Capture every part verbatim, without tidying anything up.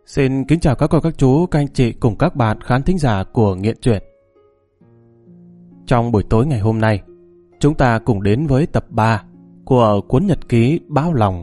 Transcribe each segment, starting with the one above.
Xin kính chào các cô, các chú, các anh chị cùng các bạn khán thính giả của Nghiện Truyện. Trong buổi tối ngày hôm nay, chúng ta cùng đến với tập ba của cuốn nhật ký Bao Lòng.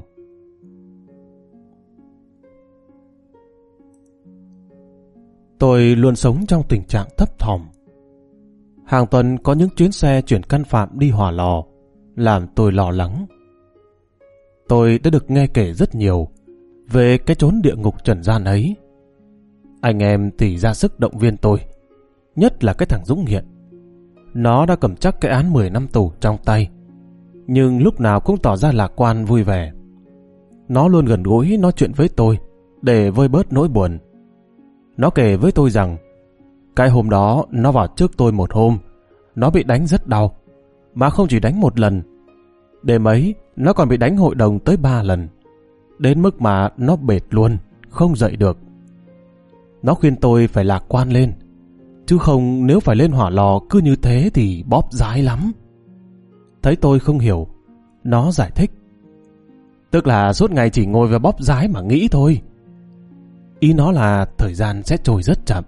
Tôi luôn sống trong tình trạng thấp thỏm. Hàng tuần có những chuyến xe chuyển căn phạm đi Hỏa Lò, làm tôi lo lắng. Tôi đã được nghe kể rất nhiều về cái chốn địa ngục trần gian ấy. Anh em thì ra sức động viên tôi, nhất là cái thằng Dũng nghiện. Nó đã cầm chắc cái án mười năm tù trong tay, nhưng lúc nào cũng tỏ ra lạc quan vui vẻ. Nó luôn gần gũi nói chuyện với tôi để vơi bớt nỗi buồn. Nó kể với tôi rằng cái hôm đó nó vào trước tôi một hôm, nó bị đánh rất đau, mà không chỉ đánh một lần. Đêm ấy nó còn bị đánh hội đồng tới ba lần, đến mức mà nó bệt luôn, không dậy được. Nó khuyên tôi phải lạc quan lên, chứ không nếu phải lên Hỏa Lò cứ như thế thì bóp dái lắm. Thấy tôi không hiểu, nó giải thích: tức là suốt ngày chỉ ngồi và bóp dái mà nghĩ thôi. Ý nó là thời gian sẽ trôi rất chậm.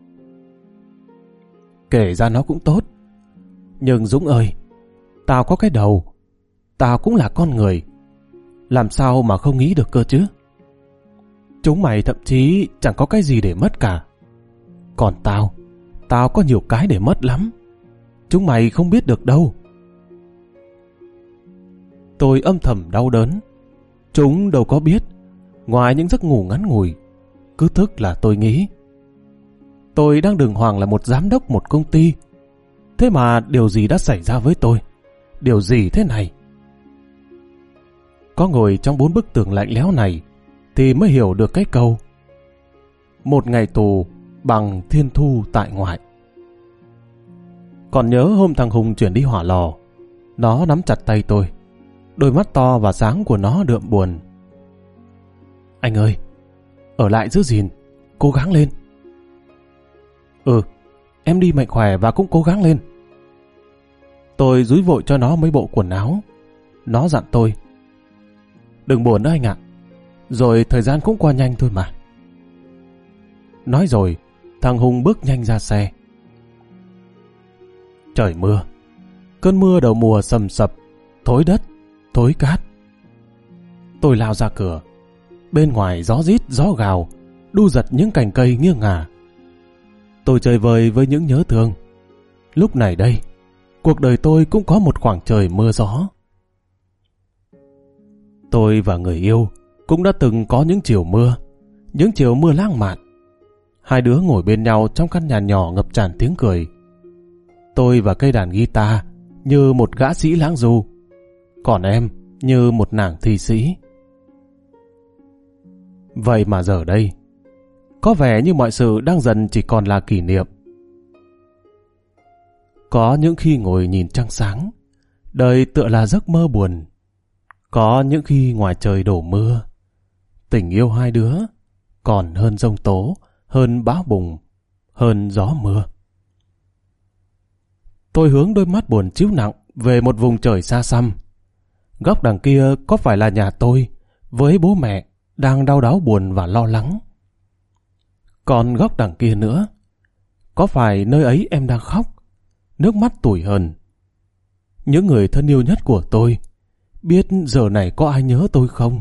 Kể ra nó cũng tốt, nhưng Dũng ơi, tao có cái đầu, tao cũng là con người, làm sao mà không nghĩ được cơ chứ? Chúng mày thậm chí chẳng có cái gì để mất cả. Còn tao, tao có nhiều cái để mất lắm. Chúng mày không biết được đâu. Tôi âm thầm đau đớn. Chúng đâu có biết, ngoài những giấc ngủ ngắn ngủi, cứ thức là tôi nghĩ. Tôi đang đường hoàng là một giám đốc một công ty. Thế mà điều gì đã xảy ra với tôi? Điều gì thế này? Có ngồi trong bốn bức tường lạnh lẽo này thì mới hiểu được cái câu: một ngày tù bằng thiên thu tại ngoại. Còn nhớ hôm thằng Hùng chuyển đi Hỏa Lò, nó nắm chặt tay tôi, đôi mắt to và sáng của nó đượm buồn. Anh ơi, ở lại giữ gìn, cố gắng lên. Ừ, em đi mạnh khỏe và cũng cố gắng lên. Tôi dúi vội cho nó mấy bộ quần áo. Nó dặn tôi: đừng buồn nữa anh ạ, rồi thời gian cũng qua nhanh thôi mà. Nói rồi, thằng Hùng bước nhanh ra xe. Trời mưa, cơn mưa đầu mùa sầm sập, thối đất, thối cát. Tôi lao ra cửa. Bên ngoài gió rít gió gào, đu giật những cành cây nghiêng ngả. Tôi chơi vơi với những nhớ thương. Lúc này đây, cuộc đời tôi cũng có một khoảng trời mưa gió. Tôi và người yêu cũng đã từng có những chiều mưa, những chiều mưa lãng mạn. Hai đứa ngồi bên nhau trong căn nhà nhỏ ngập tràn tiếng cười. Tôi và cây đàn guitar như một gã sĩ lãng du, còn em như một nàng thi sĩ. Vậy mà giờ đây, có vẻ như mọi sự đang dần chỉ còn là kỷ niệm. Có những khi ngồi nhìn trăng sáng, đời tựa là giấc mơ buồn. Có những khi ngoài trời đổ mưa, tình yêu hai đứa còn hơn giông tố, hơn bão bùng, hơn gió mưa. Tôi hướng đôi mắt buồn chiếu nặng về một vùng trời xa xăm. Góc đằng kia có phải là nhà tôi với bố mẹ đang đau đáu buồn và lo lắng? Còn góc đằng kia nữa, có phải nơi ấy em đang khóc, nước mắt tủi hờn? Những người thân yêu nhất của tôi biết giờ này có ai nhớ tôi không?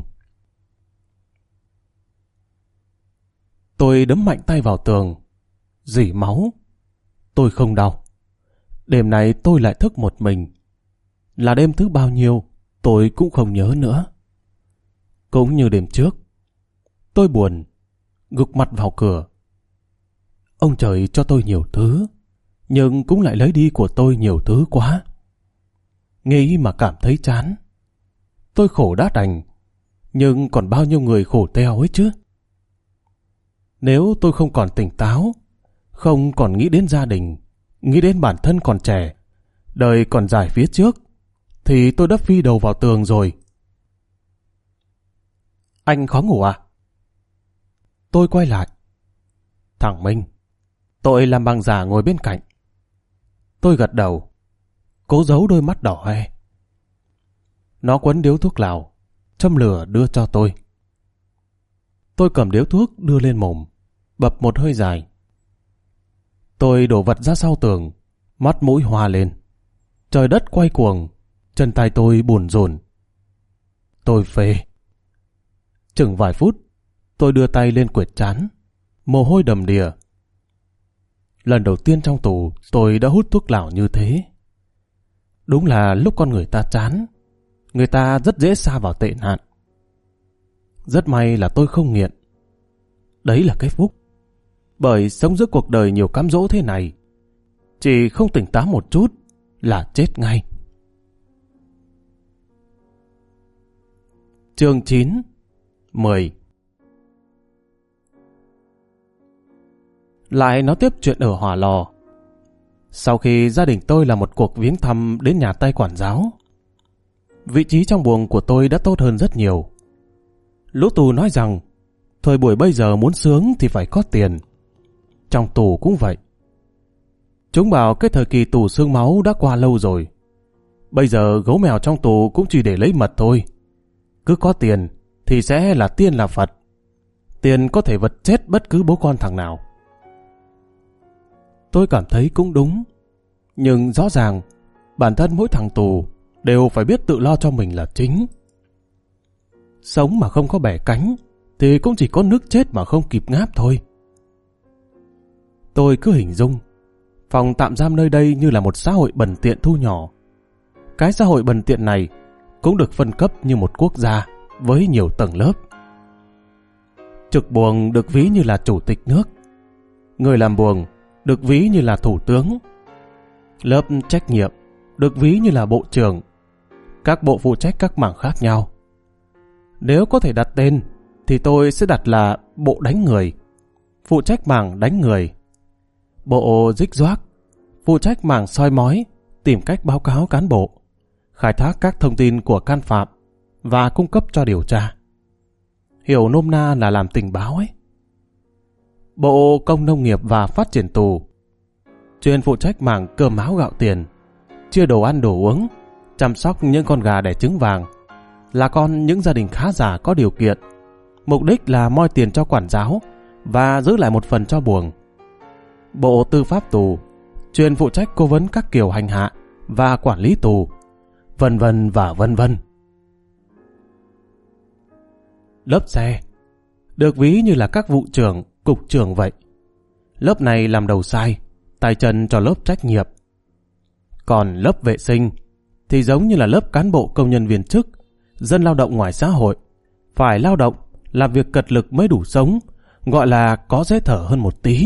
Tôi đấm mạnh tay vào tường, rỉ máu. Tôi không đau. Đêm này tôi lại thức một mình. Là đêm thứ bao nhiêu tôi cũng không nhớ nữa. Cũng như đêm trước, tôi buồn, gục mặt vào cửa. Ông trời cho tôi nhiều thứ, nhưng cũng lại lấy đi của tôi nhiều thứ quá. Nghĩ mà cảm thấy chán. Tôi khổ đã đành, nhưng còn bao nhiêu người khổ theo ấy chứ. Nếu tôi không còn tỉnh táo, không còn nghĩ đến gia đình, nghĩ đến bản thân còn trẻ, đời còn dài phía trước, thì tôi đã phi đầu vào tường rồi. Anh khó ngủ à? Tôi quay lại. Thằng Minh. Tôi làm bằng giả ngồi bên cạnh. Tôi gật đầu, cố giấu đôi mắt đỏ hoe. Nó quấn điếu thuốc lào, châm lửa đưa cho tôi. Tôi cầm điếu thuốc đưa lên mồm, bập một hơi dài. Tôi đổ vật ra sau tường, mắt mũi hoa lên. Trời đất quay cuồng, chân tay tôi buồn rồn. Tôi phê. Chừng vài phút, tôi đưa tay lên quệt trán, mồ hôi đầm đìa. Lần đầu tiên trong tù tôi đã hút thuốc lào như thế. Đúng là lúc con người ta chán, người ta rất dễ sa vào tệ nạn. Rất may là tôi không nghiện. Đấy là cái phúc. Bởi sống giữa cuộc đời nhiều cám dỗ thế này, chỉ không tỉnh táo một chút là chết ngay. Chương chín. mười. Lại nói tiếp chuyện ở Hỏa Lò. Sau khi gia đình tôi làm một cuộc viếng thăm đến nhà tay quản giáo, vị trí trong buồng của tôi đã tốt hơn rất nhiều. Lũ tù nói rằng thời buổi bây giờ muốn sướng thì phải có tiền. Trong tù cũng vậy. Chúng bảo cái thời kỳ tù xương máu đã qua lâu rồi. Bây giờ gấu mèo trong tù cũng chỉ để lấy mật thôi. Cứ có tiền thì sẽ là tiên là Phật. Tiền có thể vật chết bất cứ bố con thằng nào. Tôi cảm thấy cũng đúng. Nhưng rõ ràng bản thân mỗi thằng tù đều phải biết tự lo cho mình là chính. Sống mà không có bẻ cánh thì cũng chỉ có nước chết mà không kịp ngáp thôi. Tôi cứ hình dung phòng tạm giam nơi đây như là một xã hội bần tiện thu nhỏ. Cái xã hội bần tiện này cũng được phân cấp như một quốc gia với nhiều tầng lớp. Trực buồng được ví như là chủ tịch nước. Người làm buồng được ví như là thủ tướng. Lớp trách nhiệm được ví như là bộ trưởng. Các bộ phụ trách các mảng khác nhau. Nếu có thể đặt tên thì tôi sẽ đặt là bộ đánh người, phụ trách mảng đánh người. Bộ rích doác, phụ trách mảng soi mói, tìm cách báo cáo cán bộ, khai thác các thông tin của can phạm và cung cấp cho điều tra. Hiểu nôm na là làm tình báo ấy. Bộ Công Nông nghiệp và Phát triển tù, chuyên phụ trách mảng cơm áo gạo tiền, chia đồ ăn đồ uống, chăm sóc những con gà đẻ trứng vàng, là con những gia đình khá giả có điều kiện. Mục đích là moi tiền cho quản giáo và giữ lại một phần cho buồng. Bộ Tư pháp tù, chuyên phụ trách cố vấn các kiểu hành hạ và quản lý tù, vân vân và vân vân. Lớp xe được ví như là các vụ trưởng, cục trưởng vậy. Lớp này làm đầu sai, tay chân cho lớp trách nhiệm. Còn lớp vệ sinh thì giống như là lớp cán bộ công nhân viên chức, dân lao động ngoài xã hội, phải lao động, làm việc cật lực mới đủ sống, gọi là có dễ thở hơn một tí.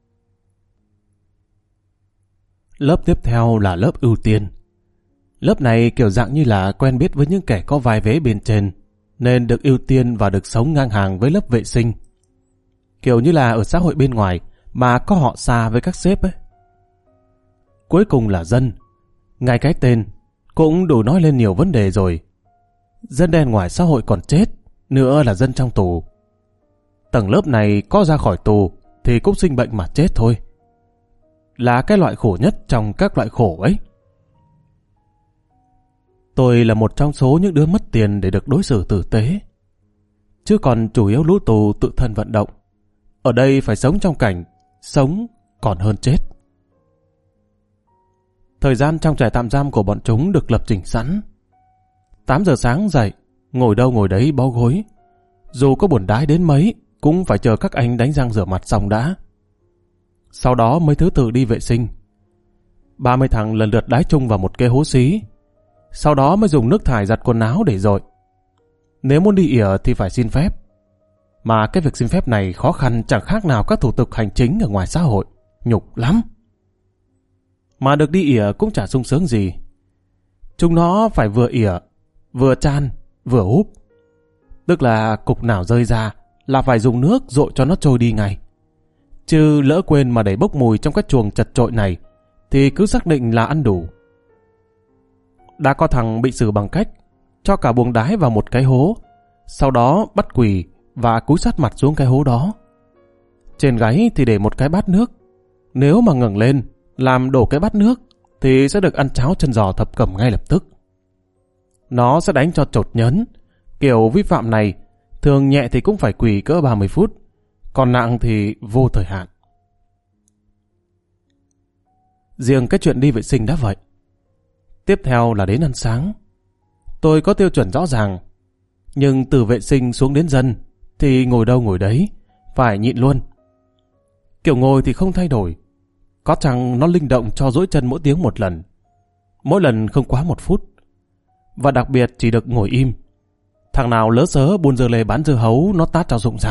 Lớp tiếp theo là lớp ưu tiên. Lớp này kiểu dạng như là quen biết với những kẻ có vai vế bên trên, nên được ưu tiên và được sống ngang hàng với lớp vệ sinh. Kiểu như là ở xã hội bên ngoài mà có họ xa với các sếp ấy. Cuối cùng là dân. Ngay cái tên cũng đủ nói lên nhiều vấn đề rồi. Dân đen ngoài xã hội còn chết, nữa là dân trong tù. Tầng lớp này có ra khỏi tù thì cũng sinh bệnh mà chết thôi. Là cái loại khổ nhất trong các loại khổ ấy. Tôi là một trong số những đứa mất tiền để được đối xử tử tế. Chứ còn chủ yếu lũ tù tự thân vận động. Ở đây phải sống trong cảnh sống còn hơn chết. Thời gian trong trại tạm giam của bọn chúng được lập trình sẵn. tám giờ sáng dậy, ngồi đâu ngồi đấy bó gối. Dù có buồn đái đến mấy, cũng phải chờ các anh đánh răng rửa mặt xong đã. Sau đó mới thứ tự đi vệ sinh. ba mươi thằng lần lượt đái chung vào một cái hố xí. Sau đó mới dùng nước thải giặt quần áo để dội. Nếu muốn đi ỉa thì phải xin phép. Mà cái việc xin phép này khó khăn chẳng khác nào các thủ tục hành chính ở ngoài xã hội. Nhục lắm. Mà được đi ỉa cũng chả sung sướng gì. Chúng nó phải vừa ỉa, vừa chan, vừa húp. Tức là cục nào rơi ra là phải dùng nước dội cho nó trôi đi ngay. Chứ lỡ quên mà để bốc mùi trong cái chuồng chật chội này thì cứ xác định là ăn đủ. Đã có thằng bị xử bằng cách cho cả buồng đái vào một cái hố, sau đó bắt quỳ và cúi sát mặt xuống cái hố đó. Trên gáy thì để một cái bát nước. Nếu mà ngẩng lên làm đổ cái bát nước thì sẽ được ăn cháo chân giò thập cẩm ngay lập tức. Nó sẽ đánh cho chột nhớn. Kiểu vi phạm này thường nhẹ thì cũng phải quỳ cỡ ba mươi phút, còn nặng thì vô thời hạn. Riêng cái chuyện đi vệ sinh đã vậy. Tiếp theo là đến ăn sáng. Tôi có tiêu chuẩn rõ ràng, nhưng từ vệ sinh xuống đến dân thì ngồi đâu ngồi đấy, phải nhịn luôn. Kiểu ngồi thì không thay đổi, có chăng nó linh động cho duỗi chân mỗi tiếng một lần, mỗi lần không quá một phút, và đặc biệt chỉ được ngồi im. Thằng nào lỡ sớ buôn dưa lê bán dưa hấu nó tát cho rụng răng.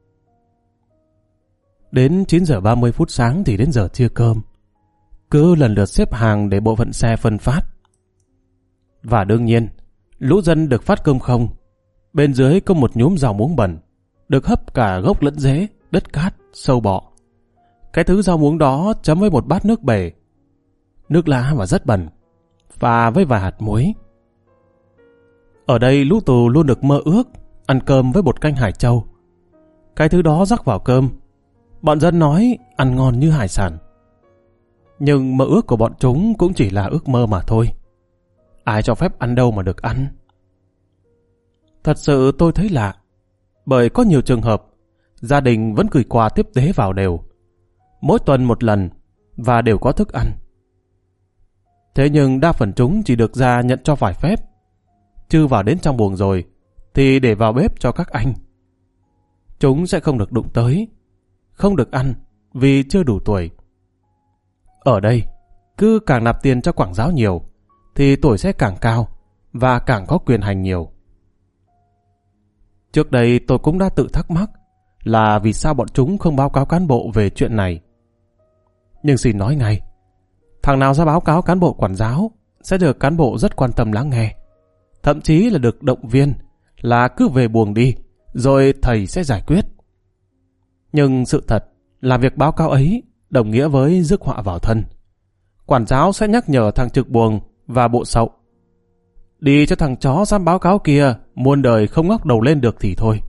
Đến chín giờ ba mươi phút sáng thì đến giờ chia cơm, cứ lần lượt xếp hàng để bộ phận xe phân phát. Và đương nhiên, lũ dân được phát cơm không. Bên dưới có một nhúm rau muống bẩn, được hấp cả gốc lẫn rễ, đất cát, sâu bọ. Cái thứ rau muống đó chấm với một bát nước bể, nước lã và rất bẩn, pha với vài hạt muối. Ở đây lũ tù luôn được mơ ước ăn cơm với bột canh hải châu. Cái thứ đó rắc vào cơm, bọn dân nói ăn ngon như hải sản. Nhưng mơ ước của bọn chúng cũng chỉ là ước mơ mà thôi. Ai cho phép ăn đâu mà được ăn. Thật sự tôi thấy lạ, bởi có nhiều trường hợp gia đình vẫn gửi quà tiếp tế vào đều, mỗi tuần một lần, và đều có thức ăn. Thế nhưng đa phần chúng chỉ được ra nhận cho vài phép, chứ vào đến trong buồng rồi thì để vào bếp cho các anh. Chúng sẽ không được đụng tới, không được ăn vì chưa đủ tuổi. Ở đây, cứ càng nạp tiền cho quảng giáo nhiều thì tuổi sẽ càng cao và càng có quyền hành nhiều. Trước đây tôi cũng đã tự thắc mắc là vì sao bọn chúng không báo cáo cán bộ về chuyện này. Nhưng xin nói ngay, thằng nào ra báo cáo cán bộ quản giáo sẽ được cán bộ rất quan tâm lắng nghe, thậm chí là được động viên là cứ về buồng đi, rồi thầy sẽ giải quyết. Nhưng sự thật là việc báo cáo ấy đồng nghĩa với rước họa vào thân. Quản giáo sẽ nhắc nhở thằng trực buồng và bộ sậu: đi cho thằng chó dám báo cáo kia, muôn đời không ngóc đầu lên được thì thôi.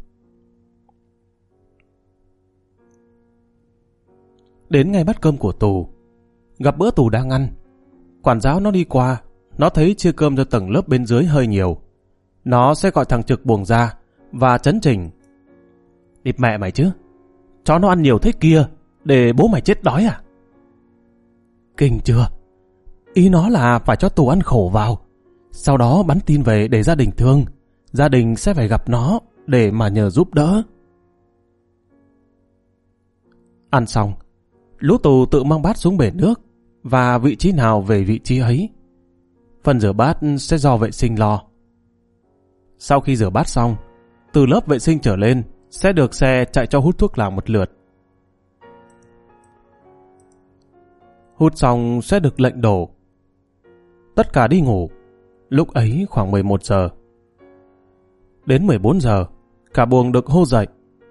Đến ngày bắt cơm của tù, gặp bữa tù đang ăn, quản giáo nó đi qua, nó thấy chia cơm cho tầng lớp bên dưới hơi nhiều. Nó sẽ gọi thằng trực buồng ra và chấn chỉnh: địt mẹ mày chứ, chó nó ăn nhiều thế kia để bố mày chết đói à? Kinh chưa? Ý nó là phải cho tù ăn khổ vào, sau đó bắn tin về để gia đình thương, gia đình sẽ phải gặp nó để mà nhờ giúp đỡ. Ăn xong, lũ tù tự mang bát xuống bể nước, và vị trí nào về vị trí ấy. Phần rửa bát sẽ do vệ sinh lo. Sau khi rửa bát xong, từ lớp vệ sinh trở lên sẽ được xe chạy cho hút thuốc lào một lượt. Hút xong sẽ được lệnh đổ. Tất cả đi ngủ. Lúc ấy khoảng mười một giờ. Đến mười bốn giờ, cả buồng được hô dậy.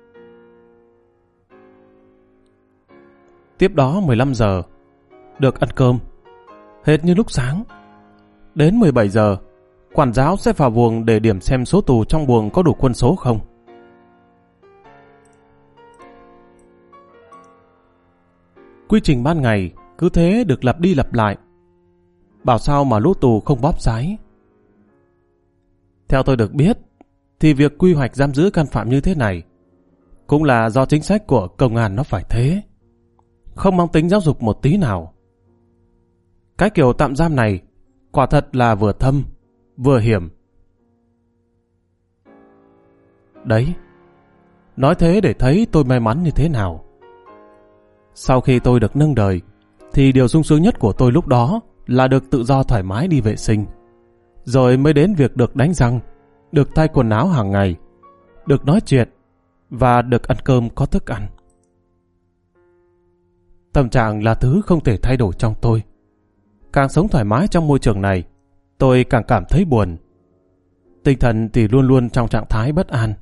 Tiếp đó mười lăm giờ, được ăn cơm, hệt như lúc sáng. Đến mười bảy giờ, quản giáo sẽ vào buồng để điểm xem số tù trong buồng có đủ quân số không. Quy trình ban ngày cứ thế được lặp đi lặp lại. Bảo sao mà lũ tù không bóp sái. Theo tôi được biết, thì việc quy hoạch giam giữ can phạm như thế này cũng là do chính sách của công an nó phải thế, không mang tính giáo dục một tí nào. Cái kiểu tạm giam này quả thật là vừa thâm, vừa hiểm. Đấy, nói thế để thấy tôi may mắn như thế nào. Sau khi tôi được nâng đời, thì điều sung sướng nhất của tôi lúc đó là được tự do thoải mái đi vệ sinh. Rồi mới đến việc được đánh răng, được thay quần áo hàng ngày, được nói chuyện và được ăn cơm có thức ăn. Tâm trạng là thứ không thể thay đổi trong tôi. Càng sống thoải mái trong môi trường này, tôi càng cảm thấy buồn. Tinh thần thì luôn luôn trong trạng thái bất an.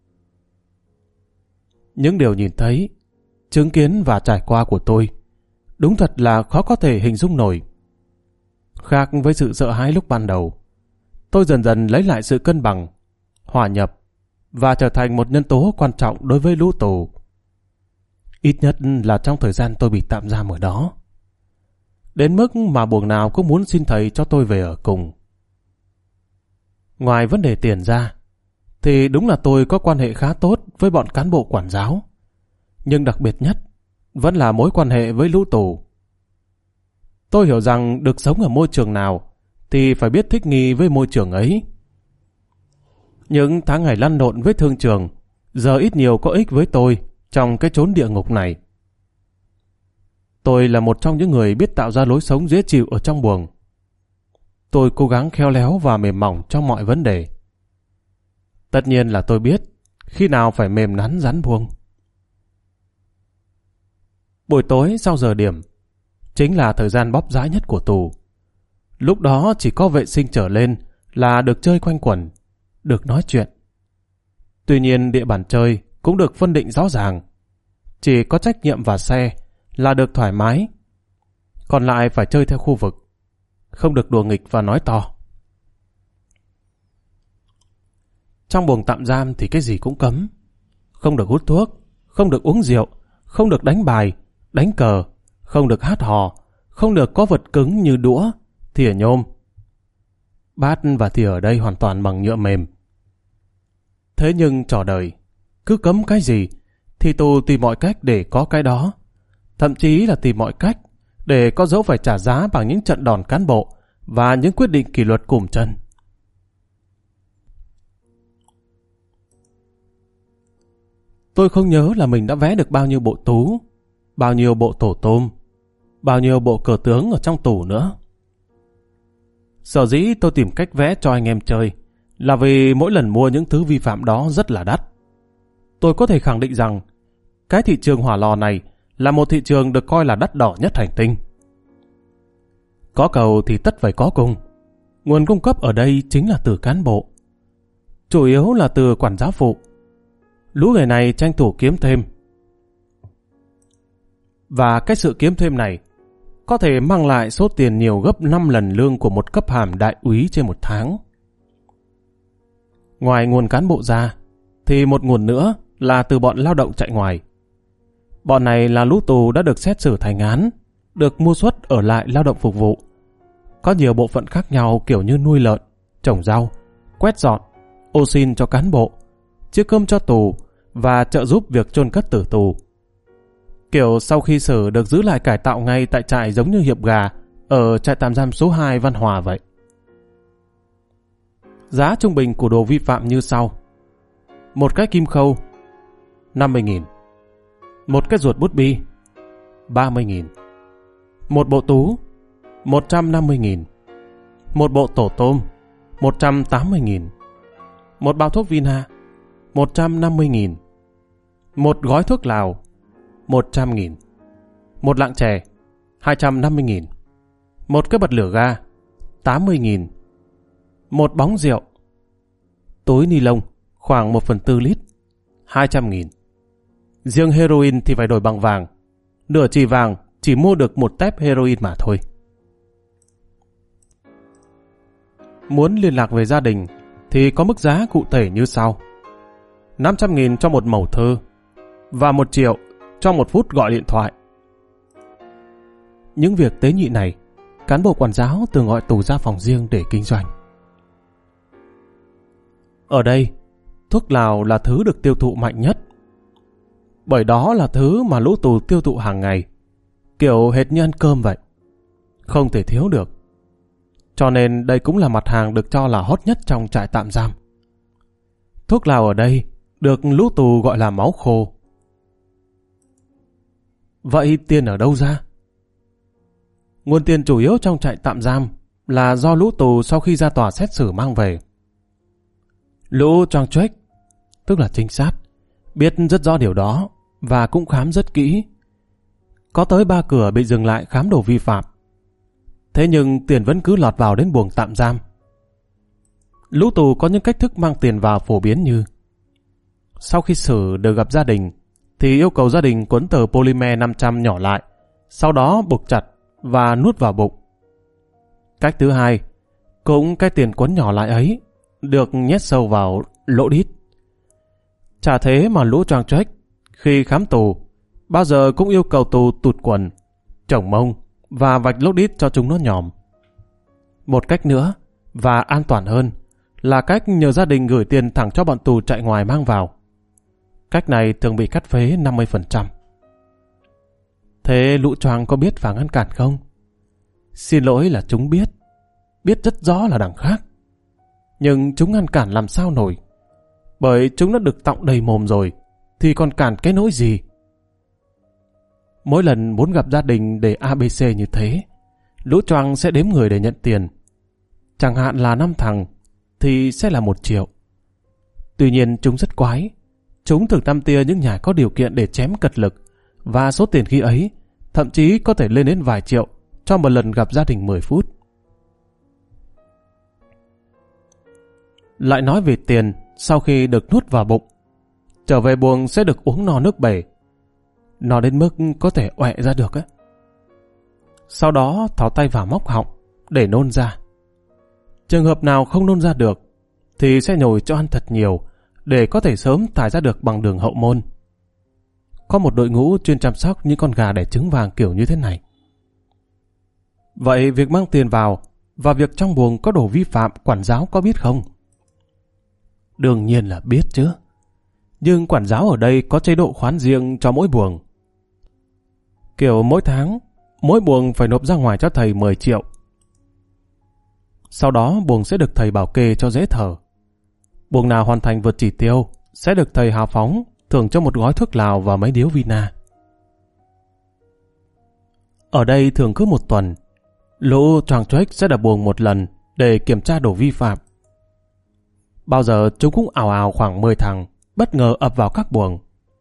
Những điều nhìn thấy, chứng kiến và trải qua của tôi đúng thật là khó có thể hình dung nổi. Khác với sự sợ hãi lúc ban đầu, tôi dần dần lấy lại sự cân bằng, hòa nhập và trở thành một nhân tố quan trọng đối với lũ tù. Ít nhất là trong thời gian tôi bị tạm giam ở đó. Đến mức mà buồng nào cũng muốn xin thầy cho tôi về ở cùng. Ngoài vấn đề tiền ra, thì đúng là tôi có quan hệ khá tốt với bọn cán bộ quản giáo. Nhưng đặc biệt nhất vẫn là mối quan hệ với lũ tù. Tôi hiểu rằng được sống ở môi trường nào thì phải biết thích nghi với môi trường ấy. Những tháng ngày lăn lộn với thương trường giờ ít nhiều có ích với tôi trong cái chốn địa ngục này. Tôi là một trong những người biết tạo ra lối sống dễ chịu ở trong buồng. Tôi cố gắng khéo léo và mềm mỏng trong mọi vấn đề. Tất nhiên là tôi biết khi nào phải mềm nắn rắn buông. Buổi tối sau giờ điểm chính là thời gian bóp dãi nhất của tù. Lúc đó chỉ có vệ sinh trở lên là được chơi quanh quẩn, được nói chuyện. Tuy nhiên địa bàn chơi cũng được phân định rõ ràng. Chỉ có trách nhiệm và xe là được thoải mái. Còn lại phải chơi theo khu vực, không được đùa nghịch và nói to. Trong buồng tạm giam thì cái gì cũng cấm. Không được hút thuốc, không được uống rượu, không được đánh bài, đánh cờ, không được hát hò, không được có vật cứng như đũa, thìa nhôm. Bát và thìa ở đây hoàn toàn bằng nhựa mềm. Thế nhưng trò đời, cứ cấm cái gì thì tù tìm mọi cách để có cái đó. Thậm chí là tìm mọi cách để có dẫu phải trả giá bằng những trận đòn cán bộ và những quyết định kỷ luật cùm chân. Tôi không nhớ là mình đã vẽ được bao nhiêu bộ tú, bao nhiêu bộ tổ tôm, bao nhiêu bộ cờ tướng ở trong tù nữa. Sở dĩ tôi tìm cách vẽ cho anh em chơi là vì mỗi lần mua những thứ vi phạm đó rất là đắt. Tôi có thể khẳng định rằng cái thị trường hỏa lò này là một thị trường được coi là đắt đỏ nhất hành tinh. Có cầu thì tất phải có cung. Nguồn cung cấp ở đây chính là từ cán bộ, chủ yếu là từ quản giáo phụ. Lũ người này tranh thủ kiếm thêm. Và cái sự kiếm thêm này có thể mang lại số tiền nhiều gấp năm lần lương của một cấp hàm đại úy trên một tháng. Ngoài nguồn cán bộ ra, thì một nguồn nữa là từ bọn lao động chạy ngoài. Bọn này là lũ tù đã được xét xử thành án, được mua suất ở lại lao động phục vụ. Có nhiều bộ phận khác nhau kiểu như nuôi lợn, trồng rau, quét dọn, ô xin cho cán bộ, chiếc cơm cho tù và trợ giúp việc chôn cất tử tù. Kiểu sau khi xử được giữ lại cải tạo ngay tại trại giống như hiệp gà ở trại tạm giam số hai Văn Hòa vậy. Giá trung bình của đồ vi phạm như sau. Một cái kim khâu năm mươi nghìn. Một cái ruột bút bi ba mươi nghìn. Một bộ tú một trăm năm mươi nghìn. Một bộ tổ tôm một trăm tám mươi nghìn. Một bao thuốc Vina một trăm năm mươi nghìn. Một gói thuốc Lào một trăm nghìn. Một lạng chè hai trăm năm mươi nghìn. Một cái bật lửa ga tám mươi nghìn. Một bóng rượu. Túi ni lông khoảng một phần tư lít hai trăm nghìn. Riêng heroin thì phải đổi bằng vàng. Nửa chỉ vàng chỉ mua được một tép heroin mà thôi. Muốn liên lạc về gia đình thì có mức giá cụ thể như sau. năm trăm nghìn cho một mẩu thơ và một triệu cho một phút gọi điện thoại. Những việc tế nhị này, cán bộ quản giáo thường gọi tù ra phòng riêng để kinh doanh. Ở đây, thuốc lào là thứ được tiêu thụ mạnh nhất. Bởi đó là thứ mà lũ tù tiêu thụ hàng ngày, kiểu hệt như ăn cơm vậy. Không thể thiếu được. Cho nên đây cũng là mặt hàng được cho là hot nhất trong trại tạm giam. Thuốc lào ở đây được lũ tù gọi là máu khô. Vậy tiền ở đâu ra? Nguồn tiền chủ yếu trong trại tạm giam là do lũ tù sau khi ra tòa xét xử mang về. Lũ Trang Trách, tức là trinh sát, biết rất rõ điều đó và cũng khám rất kỹ. Có tới ba cửa bị dừng lại khám đồ vi phạm. Thế nhưng tiền vẫn cứ lọt vào đến buồng tạm giam. Lũ tù có những cách thức mang tiền vào phổ biến như: sau khi xử được gặp gia đình thì yêu cầu gia đình cuốn tờ polymer năm trăm nhỏ lại, sau đó buộc chặt và nuốt vào bụng. Cách thứ hai, cũng cái tiền cuốn nhỏ lại ấy được nhét sâu vào lỗ đít. Chả thế mà lũ Trang Trách khi khám tù bao giờ cũng yêu cầu tù tụt quần, chổng mông và vạch lỗ đít cho chúng nó nhòm. Một cách nữa và an toàn hơn là cách nhờ gia đình gửi tiền thẳng cho bọn tù chạy ngoài mang vào. Cách này thường bị cắt phế năm mươi phần trăm. Thế lũ choang có biết và ngăn cản không? Xin lỗi là chúng biết. Biết rất rõ là đằng khác. Nhưng chúng ngăn cản làm sao nổi. Bởi chúng đã được tọng đầy mồm rồi, thì còn cản cái nỗi gì? Mỗi lần muốn gặp gia đình để a bê xê như thế, lũ choang sẽ đếm người để nhận tiền. Chẳng hạn là năm thằng, thì sẽ là một triệu. Tuy nhiên chúng rất quái. Chúng thường tăm tia những nhà có điều kiện để chém cật lực, và số tiền khi ấy thậm chí có thể lên đến vài triệu cho một lần gặp gia đình mười phút. Lại nói về tiền sau khi được nuốt vào bụng, trở về buồng sẽ được uống no nước bể. No đến mức có thể ọe ra được ấy. Sau đó thò tay vào móc họng để nôn ra. Trường hợp nào không nôn ra được thì sẽ nhồi cho ăn thật nhiều để có thể sớm thải ra được bằng đường hậu môn. Có một đội ngũ chuyên chăm sóc những con gà đẻ trứng vàng kiểu như thế này. Vậy việc mang tiền vào và việc trong buồng có đồ vi phạm quản giáo có biết không? Đương nhiên là biết chứ. Nhưng quản giáo ở đây có chế độ khoán riêng cho mỗi buồng. Kiểu mỗi tháng, mỗi buồng phải nộp ra ngoài cho thầy mười triệu. Sau đó buồng sẽ được thầy bảo kê cho dễ thở. Buồng nào hoàn thành vượt chỉ tiêu sẽ được thầy hào phóng thưởng cho một gói thuốc lào và mấy điếu vina. Ở đây thường cứ một tuần, lũ choàng chuếch sẽ đập buồng một lần để kiểm tra đồ vi phạm. Bao giờ chúng cũng ào ào khoảng mười thằng, bất ngờ ập vào các buồng.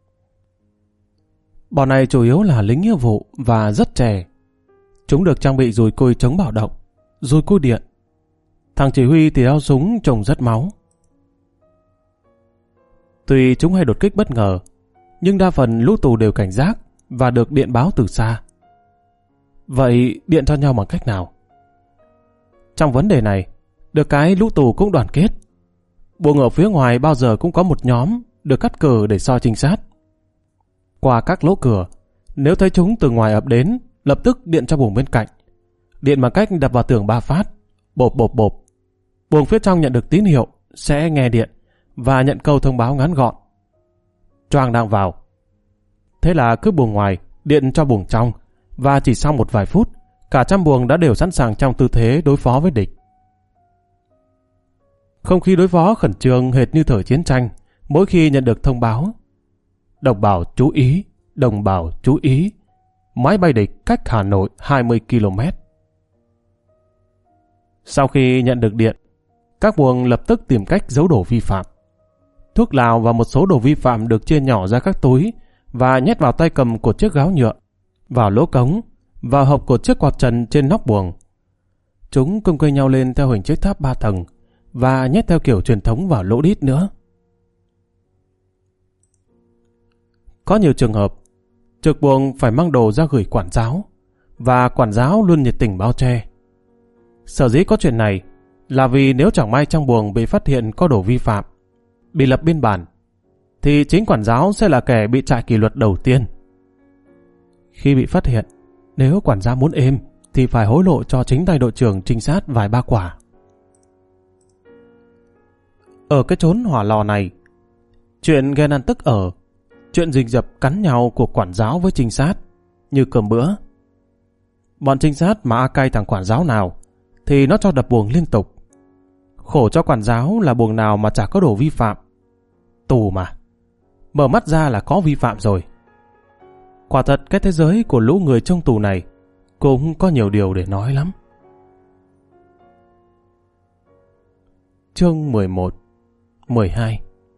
Bọn này chủ yếu là lính nghĩa vụ và rất trẻ. Chúng được trang bị dùi cui chống bạo động, dùi cui điện. Thằng chỉ huy thì đeo súng trông rất máu. Tuy chúng hay đột kích bất ngờ, nhưng đa phần lũ tù đều cảnh giác và được điện báo từ xa. Vậy điện cho nhau bằng cách nào? Trong vấn đề này, được cái lũ tù cũng đoàn kết. Buồng ở phía ngoài bao giờ cũng có một nhóm được cắt cử để soi trinh sát. Qua các lỗ cửa, nếu thấy chúng từ ngoài ập đến, lập tức điện cho buồng bên cạnh. Điện bằng cách đập vào tường ba phát, bộp bộp bộp. Buồng phía trong nhận được tín hiệu, sẽ nghe điện và nhận câu thông báo ngắn gọn: choang đang vào. Thế là cứ buồng ngoài điện cho buồng trong, và chỉ sau một vài phút, cả trăm buồng đã đều sẵn sàng trong tư thế đối phó với địch. Không khí đối phó khẩn trương hệt như thời chiến tranh. Mỗi khi nhận được thông báo: đồng bào chú ý, đồng bào chú ý, máy bay địch cách Hà Nội hai mươi ki lô mét. Sau khi nhận được điện, các buồng lập tức tìm cách giấu đồ vi phạm. Thuốc lào và một số đồ vi phạm được chia nhỏ ra các túi và nhét vào tay cầm của chiếc gáo nhựa, vào lỗ cống, vào hộc của chiếc quạt trần trên nóc buồng. Chúng cưng quây nhau lên theo hình chiếc tháp ba tầng và nhét theo kiểu truyền thống vào lỗ đít nữa. Có nhiều trường hợp, trực buồng phải mang đồ ra gửi quản giáo, và quản giáo luôn nhiệt tình bao che. Sở dĩ có chuyện này là vì nếu chẳng may trong buồng bị phát hiện có đồ vi phạm, bị lập biên bản, thì chính quản giáo sẽ là kẻ bị trại kỷ luật đầu tiên. Khi bị phát hiện, nếu quản giáo muốn êm thì phải hối lộ cho chính tay đội trưởng trinh sát vài ba quả. Ở cái chốn hỏa lò này, chuyện ghen ăn tức ở, chuyện rình rập cắn nhau của quản giáo với trinh sát như cơm bữa. Bọn trinh sát mà a cay thằng quản giáo nào thì nó cho đập buồng liên tục. Khổ cho quản giáo là buồng nào mà chả có đồ vi phạm. Tù mà, mở mắt ra là có vi phạm rồi. Quả thật cái thế giới của lũ người trong tù này cũng có nhiều điều để nói lắm. Chương mười một, mười hai.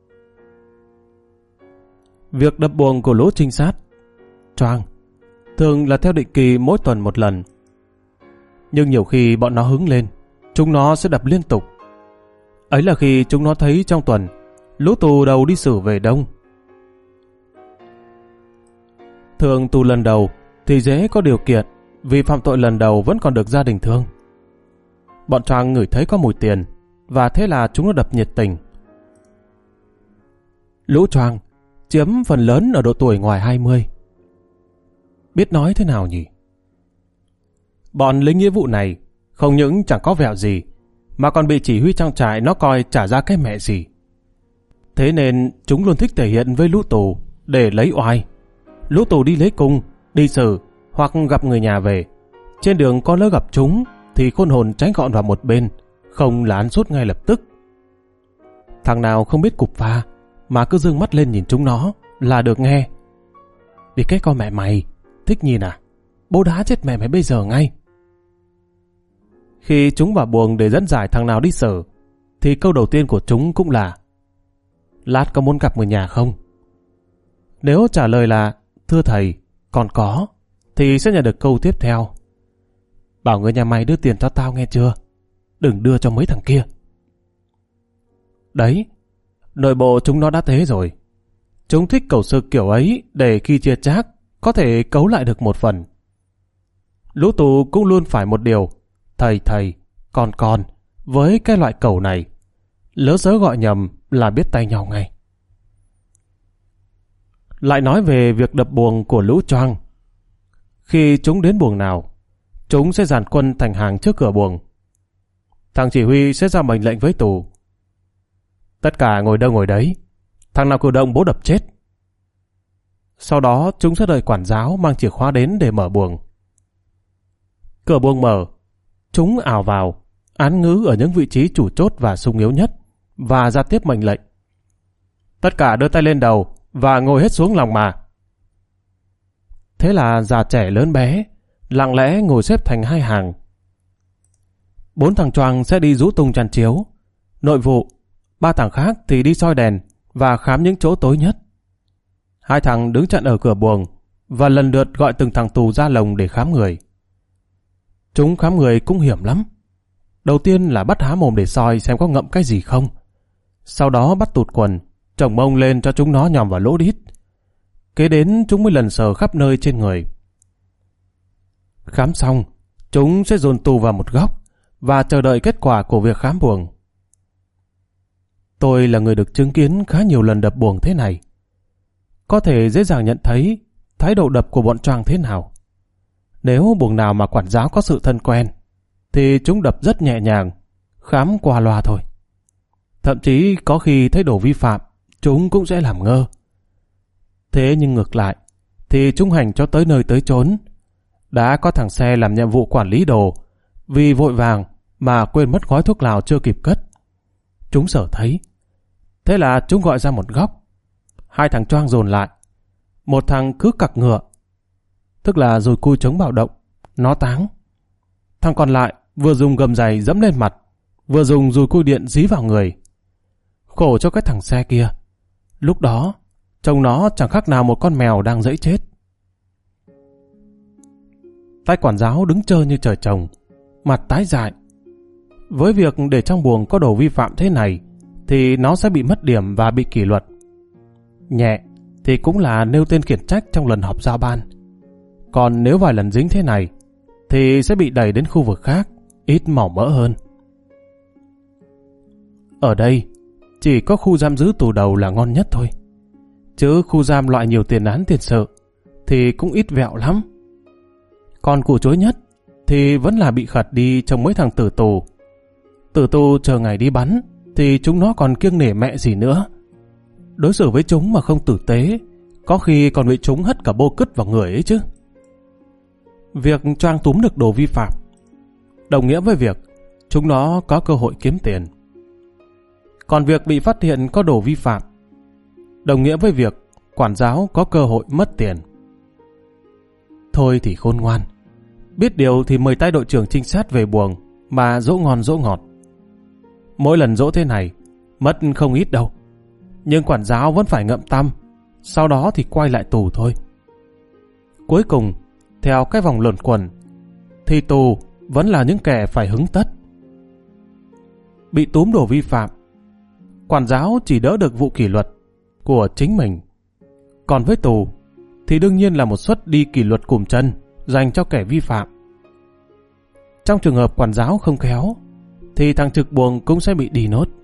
Việc đập buồng của lũ trinh sát choang thường là theo định kỳ mỗi tuần một lần. Nhưng nhiều khi bọn nó hứng lên, chúng nó sẽ đập liên tục. Ấy là khi chúng nó thấy trong tuần lũ tù đầu đi xử về đông. Thường tù lần đầu thì dễ có điều kiện, vì phạm tội lần đầu vẫn còn được gia đình thương. Bọn choang ngửi thấy có mùi tiền, và thế là chúng nó đập nhiệt tình. Lũ choang chiếm phần lớn ở độ tuổi ngoài hai mươi. Biết nói thế nào nhỉ? Bọn lính nghĩa vụ này không những chẳng có vẹo gì, mà còn bị chỉ huy trong trại nó coi trả ra cái mẹ gì. Thế nên chúng luôn thích thể hiện với lũ tù để lấy oai. Lũ tù đi lấy cung, đi xử hoặc gặp người nhà về, trên đường có lỡ gặp chúng thì khôn hồn tránh gọn vào một bên, không là ăn sút ngay lập tức. Thằng nào không biết cục pha mà cứ dương mắt lên nhìn chúng nó là được nghe: "Đi cái con mẹ mày, thích nhìn à? Bố đá chết mẹ mày bây giờ ngay." Khi chúng vào buồng để dẫn giải thằng nào đi xử, thì câu đầu tiên của chúng cũng là: "Lát có muốn gặp người nhà không?" Nếu trả lời là "Thưa thầy, còn có", thì sẽ nhận được câu tiếp theo: "Bảo người nhà mày đưa tiền cho tao nghe chưa? Đừng đưa cho mấy thằng kia." Đấy, nội bộ chúng nó đã thế rồi. Chúng thích cầu sự kiểu ấy để khi chia chác có thể cấu lại được một phần. Lũ tù cũng luôn phải một điều: thầy thầy, con con, với cái loại cầu này. Lỡ sớ gọi nhầm là biết tay nhau ngay. Lại nói về việc đập buồng của lũ choang. Khi chúng đến buồng nào, chúng sẽ dàn quân thành hàng trước cửa buồng. Thằng chỉ huy sẽ ra mệnh lệnh với tù: "Tất cả ngồi đâu ngồi đấy, thằng nào cử động bố đập chết." Sau đó chúng sẽ đợi quản giáo mang chìa khóa đến để mở buồng. Cửa buồng mở, chúng ào vào, án ngữ ở những vị trí chủ chốt và sung yếu nhất, và ra tiếp mệnh lệnh: "Tất cả đưa tay lên đầu và ngồi hết xuống lòng mà." Thế là già trẻ lớn bé lặng lẽ ngồi xếp thành hai hàng. Bốn thằng choàng sẽ đi rũ tung chăn chiếu, nội vụ. Ba thằng khác thì đi soi đèn và khám những chỗ tối nhất. Hai thằng đứng chặn ở cửa buồng và lần lượt gọi từng thằng tù ra lồng để khám người. Chúng khám người cũng hiểm lắm. Đầu tiên là bắt há mồm để soi xem có ngậm cái gì không. Sau đó bắt tụt quần, chồng mông lên cho chúng nó nhòm vào lỗ đít. Kế đến chúng mới lần sờ khắp nơi trên người. Khám xong, chúng sẽ dồn tù vào một góc và chờ đợi kết quả của việc khám buồng. Tôi là người được chứng kiến khá nhiều lần đập buồng thế này. Có thể dễ dàng nhận thấy thái độ đập của bọn choàng thế nào. Nếu buồng nào mà quản giáo có sự thân quen, thì chúng đập rất nhẹ nhàng, khám qua loa thôi. Thậm chí có khi thấy đồ vi phạm, chúng cũng sẽ làm ngơ. Thế nhưng ngược lại, thì chúng hành cho tới nơi tới chốn. Đã có thằng xe làm nhiệm vụ quản lý đồ, vì vội vàng mà quên mất gói thuốc lào chưa kịp cất. Chúng sở thấy. Thế là chúng gọi ra một góc. Hai thằng choang dồn lại. Một thằng cứ cặc ngựa, tức là dùi cui chống bạo động, nó táng. Thằng còn lại vừa dùng gầm giày dẫm lên mặt, vừa dùng dùi cui điện dí vào người. Khổ cho cái thằng xe kia. Lúc đó, trông nó chẳng khác nào một con mèo đang dẫy chết. Tay quản giáo đứng trơ như trời trồng, mặt tái dại. Với việc để trong buồng có đồ vi phạm thế này, thì nó sẽ bị mất điểm và bị kỷ luật. Nhẹ thì cũng là nêu tên khiển trách trong lần họp giao ban. Còn nếu vài lần dính thế này, thì sẽ bị đẩy đến khu vực khác, ít màu mỡ hơn. Ở đây, chỉ có khu giam giữ tù đầu là ngon nhất thôi. Chứ khu giam loại nhiều tiền án tiền sự, thì cũng ít vẹo lắm. Còn củ chối nhất, thì vẫn là bị khật đi trong mấy thằng tử tù. Tử tù chờ ngày đi bắn, thì chúng nó còn kiêng nể mẹ gì nữa. Đối xử với chúng mà không tử tế, có khi còn bị chúng hất cả bô cứt vào người ấy chứ. Việc choang túm được đồ vi phạm đồng nghĩa với việc chúng nó có cơ hội kiếm tiền. Còn việc bị phát hiện có đồ vi phạm đồng nghĩa với việc quản giáo có cơ hội mất tiền. Thôi thì khôn ngoan, biết điều thì mời tay đội trưởng trinh sát về buồng mà dỗ ngon dỗ ngọt. Mỗi lần dỗ thế này mất không ít đâu, nhưng quản giáo vẫn phải ngậm tăm, sau đó thì quay lại tù thôi. Cuối cùng, theo cái vòng luẩn quẩn, thì tù vẫn là những kẻ phải hứng tất. Bị túm đồ vi phạm, quản giáo chỉ đỡ được vụ kỷ luật của chính mình. Còn với tù, thì đương nhiên là một suất đi kỷ luật cùm chân dành cho kẻ vi phạm. Trong trường hợp quản giáo không khéo, thì thằng trực buồng cũng sẽ bị đi nốt.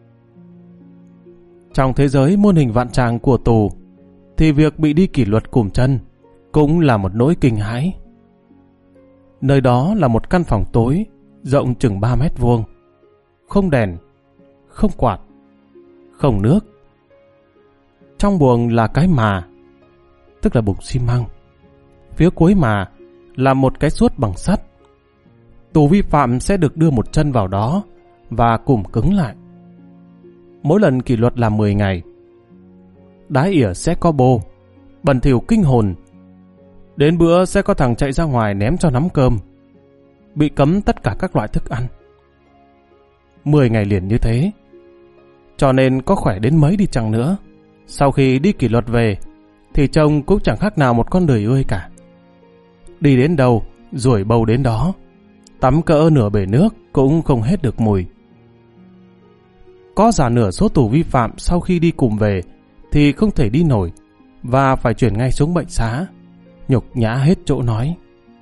Trong thế giới muôn hình vạn trạng của tù, thì việc bị đi kỷ luật cùm chân cũng là một nỗi kinh hãi. Nơi đó là một căn phòng tối, rộng chừng ba mét vuông. không đèn, không quạt, không nước. Trong buồng là cái mà, tức là bụng xi măng. Phía cuối mà là một cái suốt bằng sắt. Tù vi phạm sẽ được đưa một chân vào đó và cùm cứng lại. Mỗi lần kỷ luật là mười ngày. Đái ỉa sẽ có bô, bẩn thỉu kinh hồn. Đến bữa sẽ có thằng chạy ra ngoài ném cho nắm cơm. Bị cấm tất cả các loại thức ăn. Mười ngày liền như thế. Cho nên có khỏe đến mấy đi chăng nữa, sau khi đi kỷ luật về thì trông cũng chẳng khác nào một con đười ươi cả. Đi đến đâu, ruổi bầu đến đó. Tắm cỡ nửa bể nước cũng không hết được mùi. Có giả nửa số tù vi phạm sau khi đi cùng về thì không thể đi nổi và phải chuyển ngay xuống bệnh xá. Nhục nhã hết chỗ nói.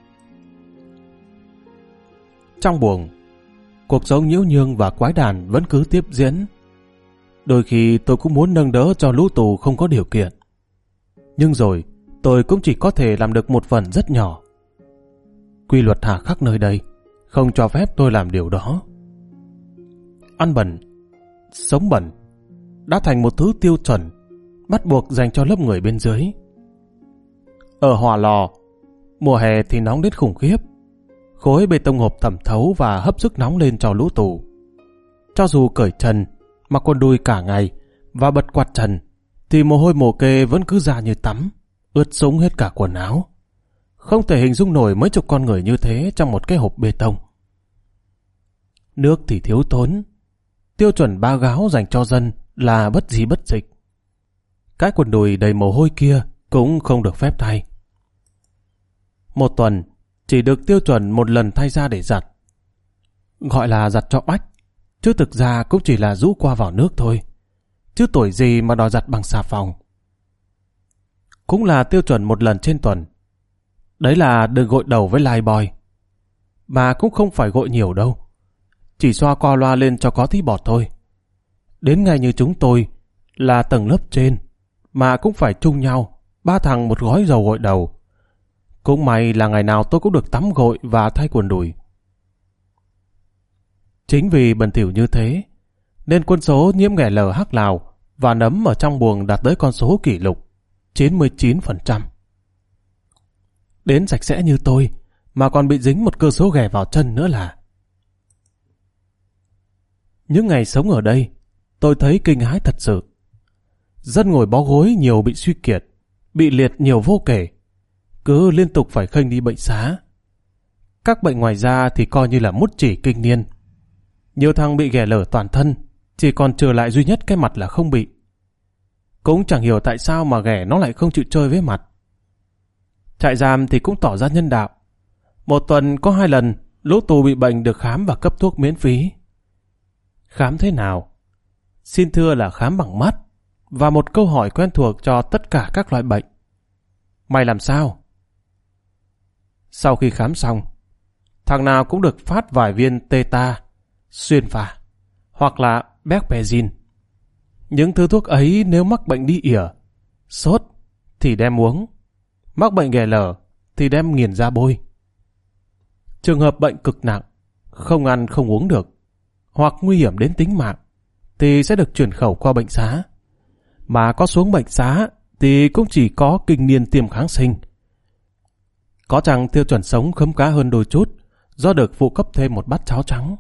Trong buồng, cuộc sống nhiễu nhương và quái đản vẫn cứ tiếp diễn. Đôi khi tôi cũng muốn nâng đỡ cho lũ tù không có điều kiện. Nhưng rồi tôi cũng chỉ có thể làm được một phần rất nhỏ. Quy luật hà khắc nơi đây không cho phép tôi làm điều đó. Ăn bẩn, sống bẩn đã thành một thứ tiêu chuẩn bắt buộc dành cho lớp người bên dưới. Ở hỏa lò, mùa hè thì nóng đến khủng khiếp. Khối bê tông hộp thẩm thấu và hấp sức nóng lên cho lũ tù. Cho dù cởi trần, mặc quần đùi cả ngày và bật quạt trần, thì mồ hôi mồ kê vẫn cứ ra như tắm, ướt sũng hết cả quần áo. Không thể hình dung nổi mấy chục con người như thế trong một cái hộp bê tông. Nước thì thiếu thốn. Tiêu chuẩn ba gáo dành cho dân là bất di bất dịch. Cái quần đùi đầy mồ hôi kia cũng không được phép thay. Một tuần chỉ được tiêu chuẩn một lần thay ra để giặt. Gọi là giặt cho oách, chứ thực ra cũng chỉ là rũ qua vào nước thôi. Chứ tuổi gì mà đòi giặt bằng xà phòng. Cũng là tiêu chuẩn một lần trên tuần. Đấy là đừng gội đầu với lai boy. Mà cũng không phải gội nhiều đâu. Chỉ xoa qua loa lên cho có tí bọt thôi. Đến ngày như chúng tôi là tầng lớp trên mà cũng phải chung nhau ba thằng một gói dầu gội đầu. Cũng may là ngày nào tôi cũng được tắm gội và thay quần đùi. Chính vì bẩn thỉu như thế nên quân số nhiễm ghẻ lờ hắc lào và nấm ở trong buồng đạt tới con số kỷ lục chín mươi chín phần trăm. Đến sạch sẽ như tôi mà còn bị dính một cơ số ghẻ vào chân nữa là. Những ngày sống ở đây, tôi thấy kinh hãi thật sự. Dân ngồi bó gối nhiều bị suy kiệt, bị liệt nhiều vô kể, cứ liên tục phải khênh đi bệnh xá. Các bệnh ngoài da thì coi như là mút chỉ kinh niên. Nhiều thằng bị ghẻ lở toàn thân, chỉ còn trừ lại duy nhất cái mặt là không bị. Cũng chẳng hiểu tại sao mà ghẻ nó lại không chịu chơi với mặt. Trại giam thì cũng tỏ ra nhân đạo. Một tuần có hai lần, lũ tù bị bệnh được khám và cấp thuốc miễn phí. Khám thế nào? Xin thưa là khám bằng mắt và một câu hỏi quen thuộc cho tất cả các loại bệnh. Mày làm sao? Sau khi khám xong, thằng nào cũng được phát vài viên teta, xuyên phà hoặc là becpezin. Những thứ thuốc ấy nếu mắc bệnh đi ỉa, sốt thì đem uống, mắc bệnh ghẻ lở thì đem nghiền ra bôi. Trường hợp bệnh cực nặng, không ăn không uống được, hoặc nguy hiểm đến tính mạng, thì sẽ được chuyển khẩu qua bệnh xá. Mà có xuống bệnh xá thì cũng chỉ có kinh niên tiêm kháng sinh. Có chăng tiêu chuẩn sống khấm cá hơn đôi chút do được phụ cấp thêm một bát cháo trắng.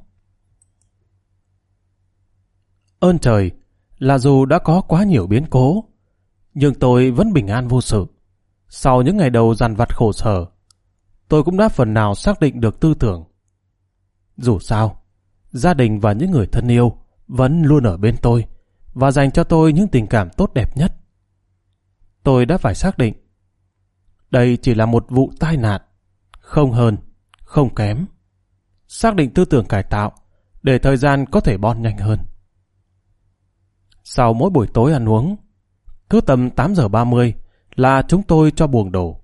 Ơn trời là dù đã có quá nhiều biến cố, nhưng tôi vẫn bình an vô sự. Sau những ngày đầu dằn vặt khổ sở, tôi cũng đã phần nào xác định được tư tưởng. Dù sao, gia đình và những người thân yêu vẫn luôn ở bên tôi và dành cho tôi những tình cảm tốt đẹp nhất. Tôi đã phải xác định đây chỉ là một vụ tai nạn, không hơn, không kém. Xác định tư tưởng cải tạo để thời gian có thể bon nhanh hơn. Sau mỗi buổi tối ăn uống, cứ tầm tám giờ ba mươi là chúng tôi cho buồng đổ.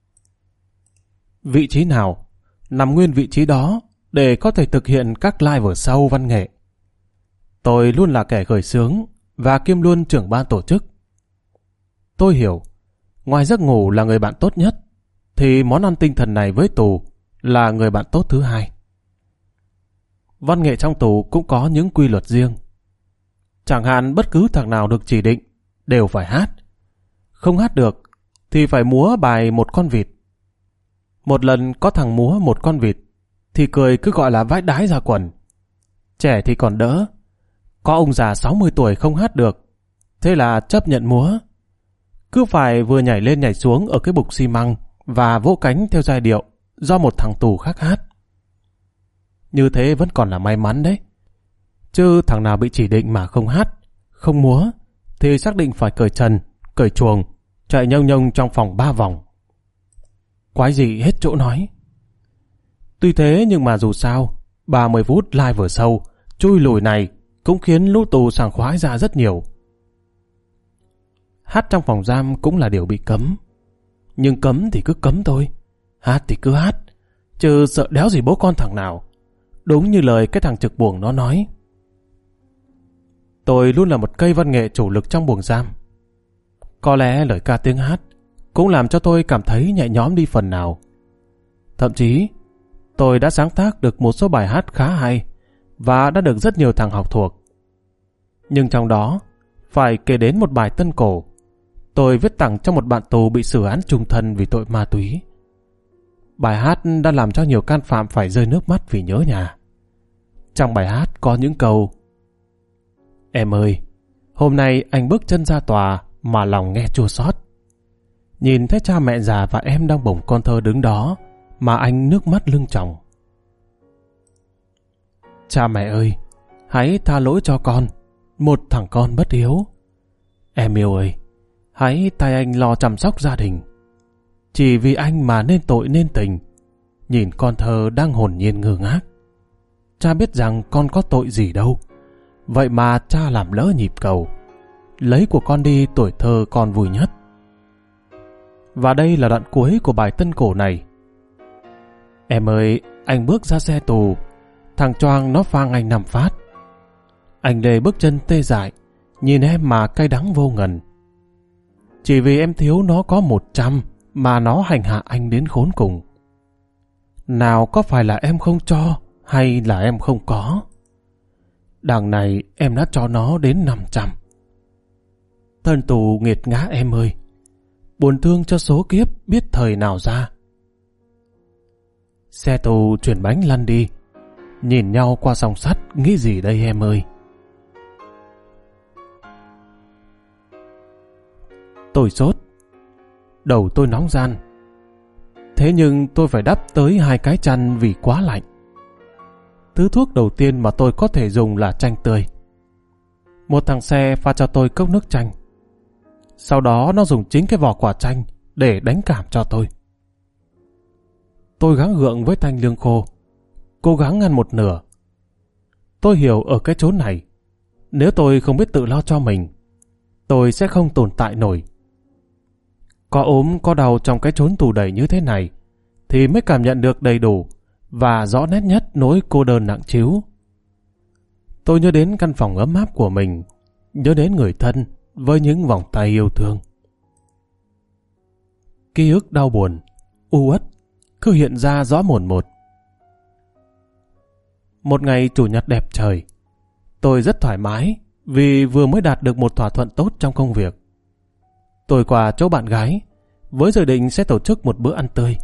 Vị trí nào nằm nguyên vị trí đó để có thể thực hiện các live sau văn nghệ. Tôi luôn là kẻ khởi xướng và kiêm luôn trưởng ban tổ chức. Tôi hiểu, ngoài giấc ngủ là người bạn tốt nhất, thì món ăn tinh thần này với tù là người bạn tốt thứ hai. văn nghệ trong tù cũng có những quy luật riêng. Chẳng hạn bất cứ thằng nào được chỉ định đều phải hát. Không hát được thì phải múa bài một con vịt. Một lần có thằng múa một con vịt thì cười cứ gọi là vãi đái ra quần. Trẻ thì còn đỡ, có ông già sáu mươi tuổi không hát được, thế là chấp nhận múa. Cứ phải vừa nhảy lên nhảy xuống ở cái bục xi măng và vỗ cánh theo giai điệu do một thằng tù khác hát. Như thế vẫn còn là may mắn đấy. Chứ thằng nào bị chỉ định mà không hát, không múa thì xác định phải cởi trần, cởi chuồng, chạy nhông nhông trong phòng ba vòng. Quái gì hết chỗ nói. Tuy thế nhưng mà dù sao, ba mươi phút live vừa sâu, chui lùi này cũng khiến lũ tù sảng khoái ra rất nhiều. Hát trong phòng giam cũng là điều bị cấm. Nhưng cấm thì cứ cấm thôi, hát thì cứ hát, chứ sợ đéo gì bố con thằng nào. Đúng như lời cái thằng trực buồng nó nói. Tôi luôn là một cây văn nghệ chủ lực trong buồng giam. Có lẽ lời ca tiếng hát cũng làm cho tôi cảm thấy nhẹ nhõm đi phần nào. Thậm chí, tôi đã sáng tác được một số bài hát khá hay và đã được rất nhiều thằng học thuộc. Nhưng trong đó, phải kể đến một bài tân cổ tôi viết tặng cho một bạn tù bị xử án chung thân vì tội ma túy. Bài hát đã làm cho nhiều can phạm phải rơi nước mắt vì nhớ nhà. Trong bài hát có những câu: Em ơi, hôm nay anh bước chân ra tòa mà lòng nghe chua xót. Nhìn thấy cha mẹ già và em đang bồng con thơ đứng đó mà anh nước mắt lưng tròng. Cha mẹ ơi, hãy tha lỗi cho con, một thằng con bất hiếu. Em yêu ơi, hãy thay anh lo chăm sóc gia đình. Chỉ vì anh mà nên tội nên tình. Nhìn con thơ đang hồn nhiên ngơ ngác. Cha biết rằng con có tội gì đâu, vậy mà cha làm lỡ nhịp cầu. Lấy của con đi tuổi thơ con vui nhất. Và đây là đoạn cuối của bài tân cổ này. Em ơi, anh bước ra xe tù, thằng choang nó phang anh nằm phát. Anh lê bước chân tê dại, nhìn em mà cay đắng vô ngần. Chỉ vì em thiếu nó có một trăm mà nó hành hạ anh đến khốn cùng. Nào có phải là em không cho hay là em không có? Đằng này em đã cho nó đến năm trăm. Thân tù nghiệt ngã em ơi, buồn thương cho số kiếp biết thời nào ra. Xe tù chuyển bánh lăn đi, nhìn nhau qua song sắt nghĩ gì đây em ơi? Tôi sốt, đầu tôi nóng ran. Thế nhưng tôi phải đắp tới hai cái chăn vì quá lạnh. Thứ thuốc đầu tiên mà tôi có thể dùng là chanh tươi. Một thằng xe pha cho tôi cốc nước chanh. Sau đó nó dùng chính cái vỏ quả chanh để đánh cảm cho tôi. Tôi gắng gượng với thanh lương khô, cố gắng ăn một nửa. Tôi hiểu ở cái chốn này, nếu tôi không biết tự lo cho mình, tôi sẽ không tồn tại nổi. Có ốm có đau trong cái chốn tù đầy như thế này thì mới cảm nhận được đầy đủ và rõ nét nhất nỗi cô đơn nặng trĩu. Tôi nhớ đến căn phòng ấm áp của mình, nhớ đến người thân với những vòng tay yêu thương. Ký ức đau buồn, u uất cứ hiện ra rõ mồn một. Một ngày chủ nhật đẹp trời, tôi rất thoải mái vì vừa mới đạt được một thỏa thuận tốt trong công việc. Tôi qua chỗ bạn gái với dự định sẽ tổ chức một bữa ăn tươi.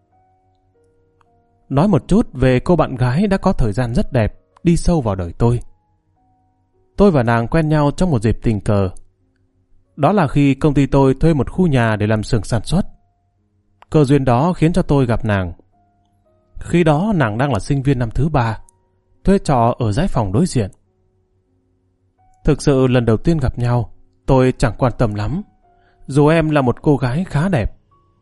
Nói một chút về cô bạn gái đã có thời gian rất đẹp đi sâu vào đời tôi. Tôi và nàng quen nhau trong một dịp tình cờ. Đó là khi công ty tôi thuê một khu nhà để làm xưởng sản xuất. Cơ duyên đó khiến cho tôi gặp nàng. Khi đó nàng đang là sinh viên năm thứ ba, thuê trọ ở dãy phòng đối diện. Thực sự lần đầu tiên gặp nhau, tôi chẳng quan tâm lắm, dù em là một cô gái khá đẹp.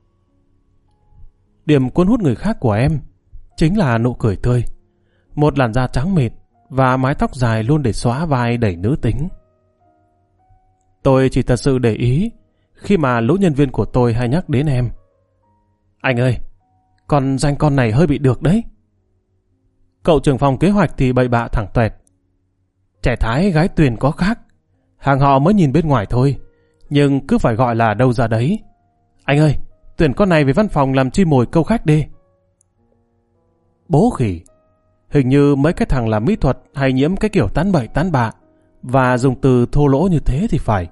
Điểm cuốn hút người khác của em chính là nụ cười tươi, một làn da trắng mịn và mái tóc dài luôn để xóa vai đầy nữ tính. Tôi chỉ thật sự để ý khi mà lũ nhân viên của tôi hay nhắc đến em. Anh ơi, con danh con này hơi bị được đấy. Cậu trưởng phòng kế hoạch thì bậy bạ thẳng tuẹt. Trẻ Thái gái Tuyền có khác, hàng họ mới nhìn bên ngoài thôi, nhưng cứ phải gọi là đâu ra đấy. Anh ơi, tuyển con này về văn phòng làm chi mồi câu khách đi. Bố khỉ, Hình như mấy cái thằng làm mỹ thuật hay nhiễm cái kiểu tán bậy tán bạ và dùng từ thô lỗ như thế thì phải.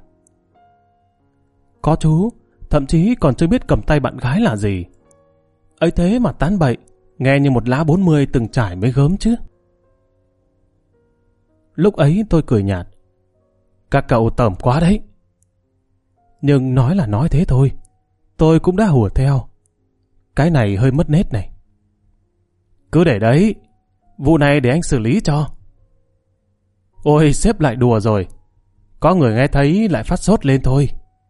Có chú, thậm chí còn chưa biết cầm tay bạn gái là gì. Ấy thế mà tán bậy, nghe như một lã bốn mươi từng trải mới gớm chứ. Lúc ấy tôi cười nhạt. Các cậu tởm quá đấy. Nhưng nói là nói thế thôi, tôi cũng đã hùa theo. Cái này hơi mất nét này. Cứ để đấy, vụ này để anh xử lý cho. Ôi, sếp lại đùa rồi. Có người nghe thấy lại phát sốt lên thôi.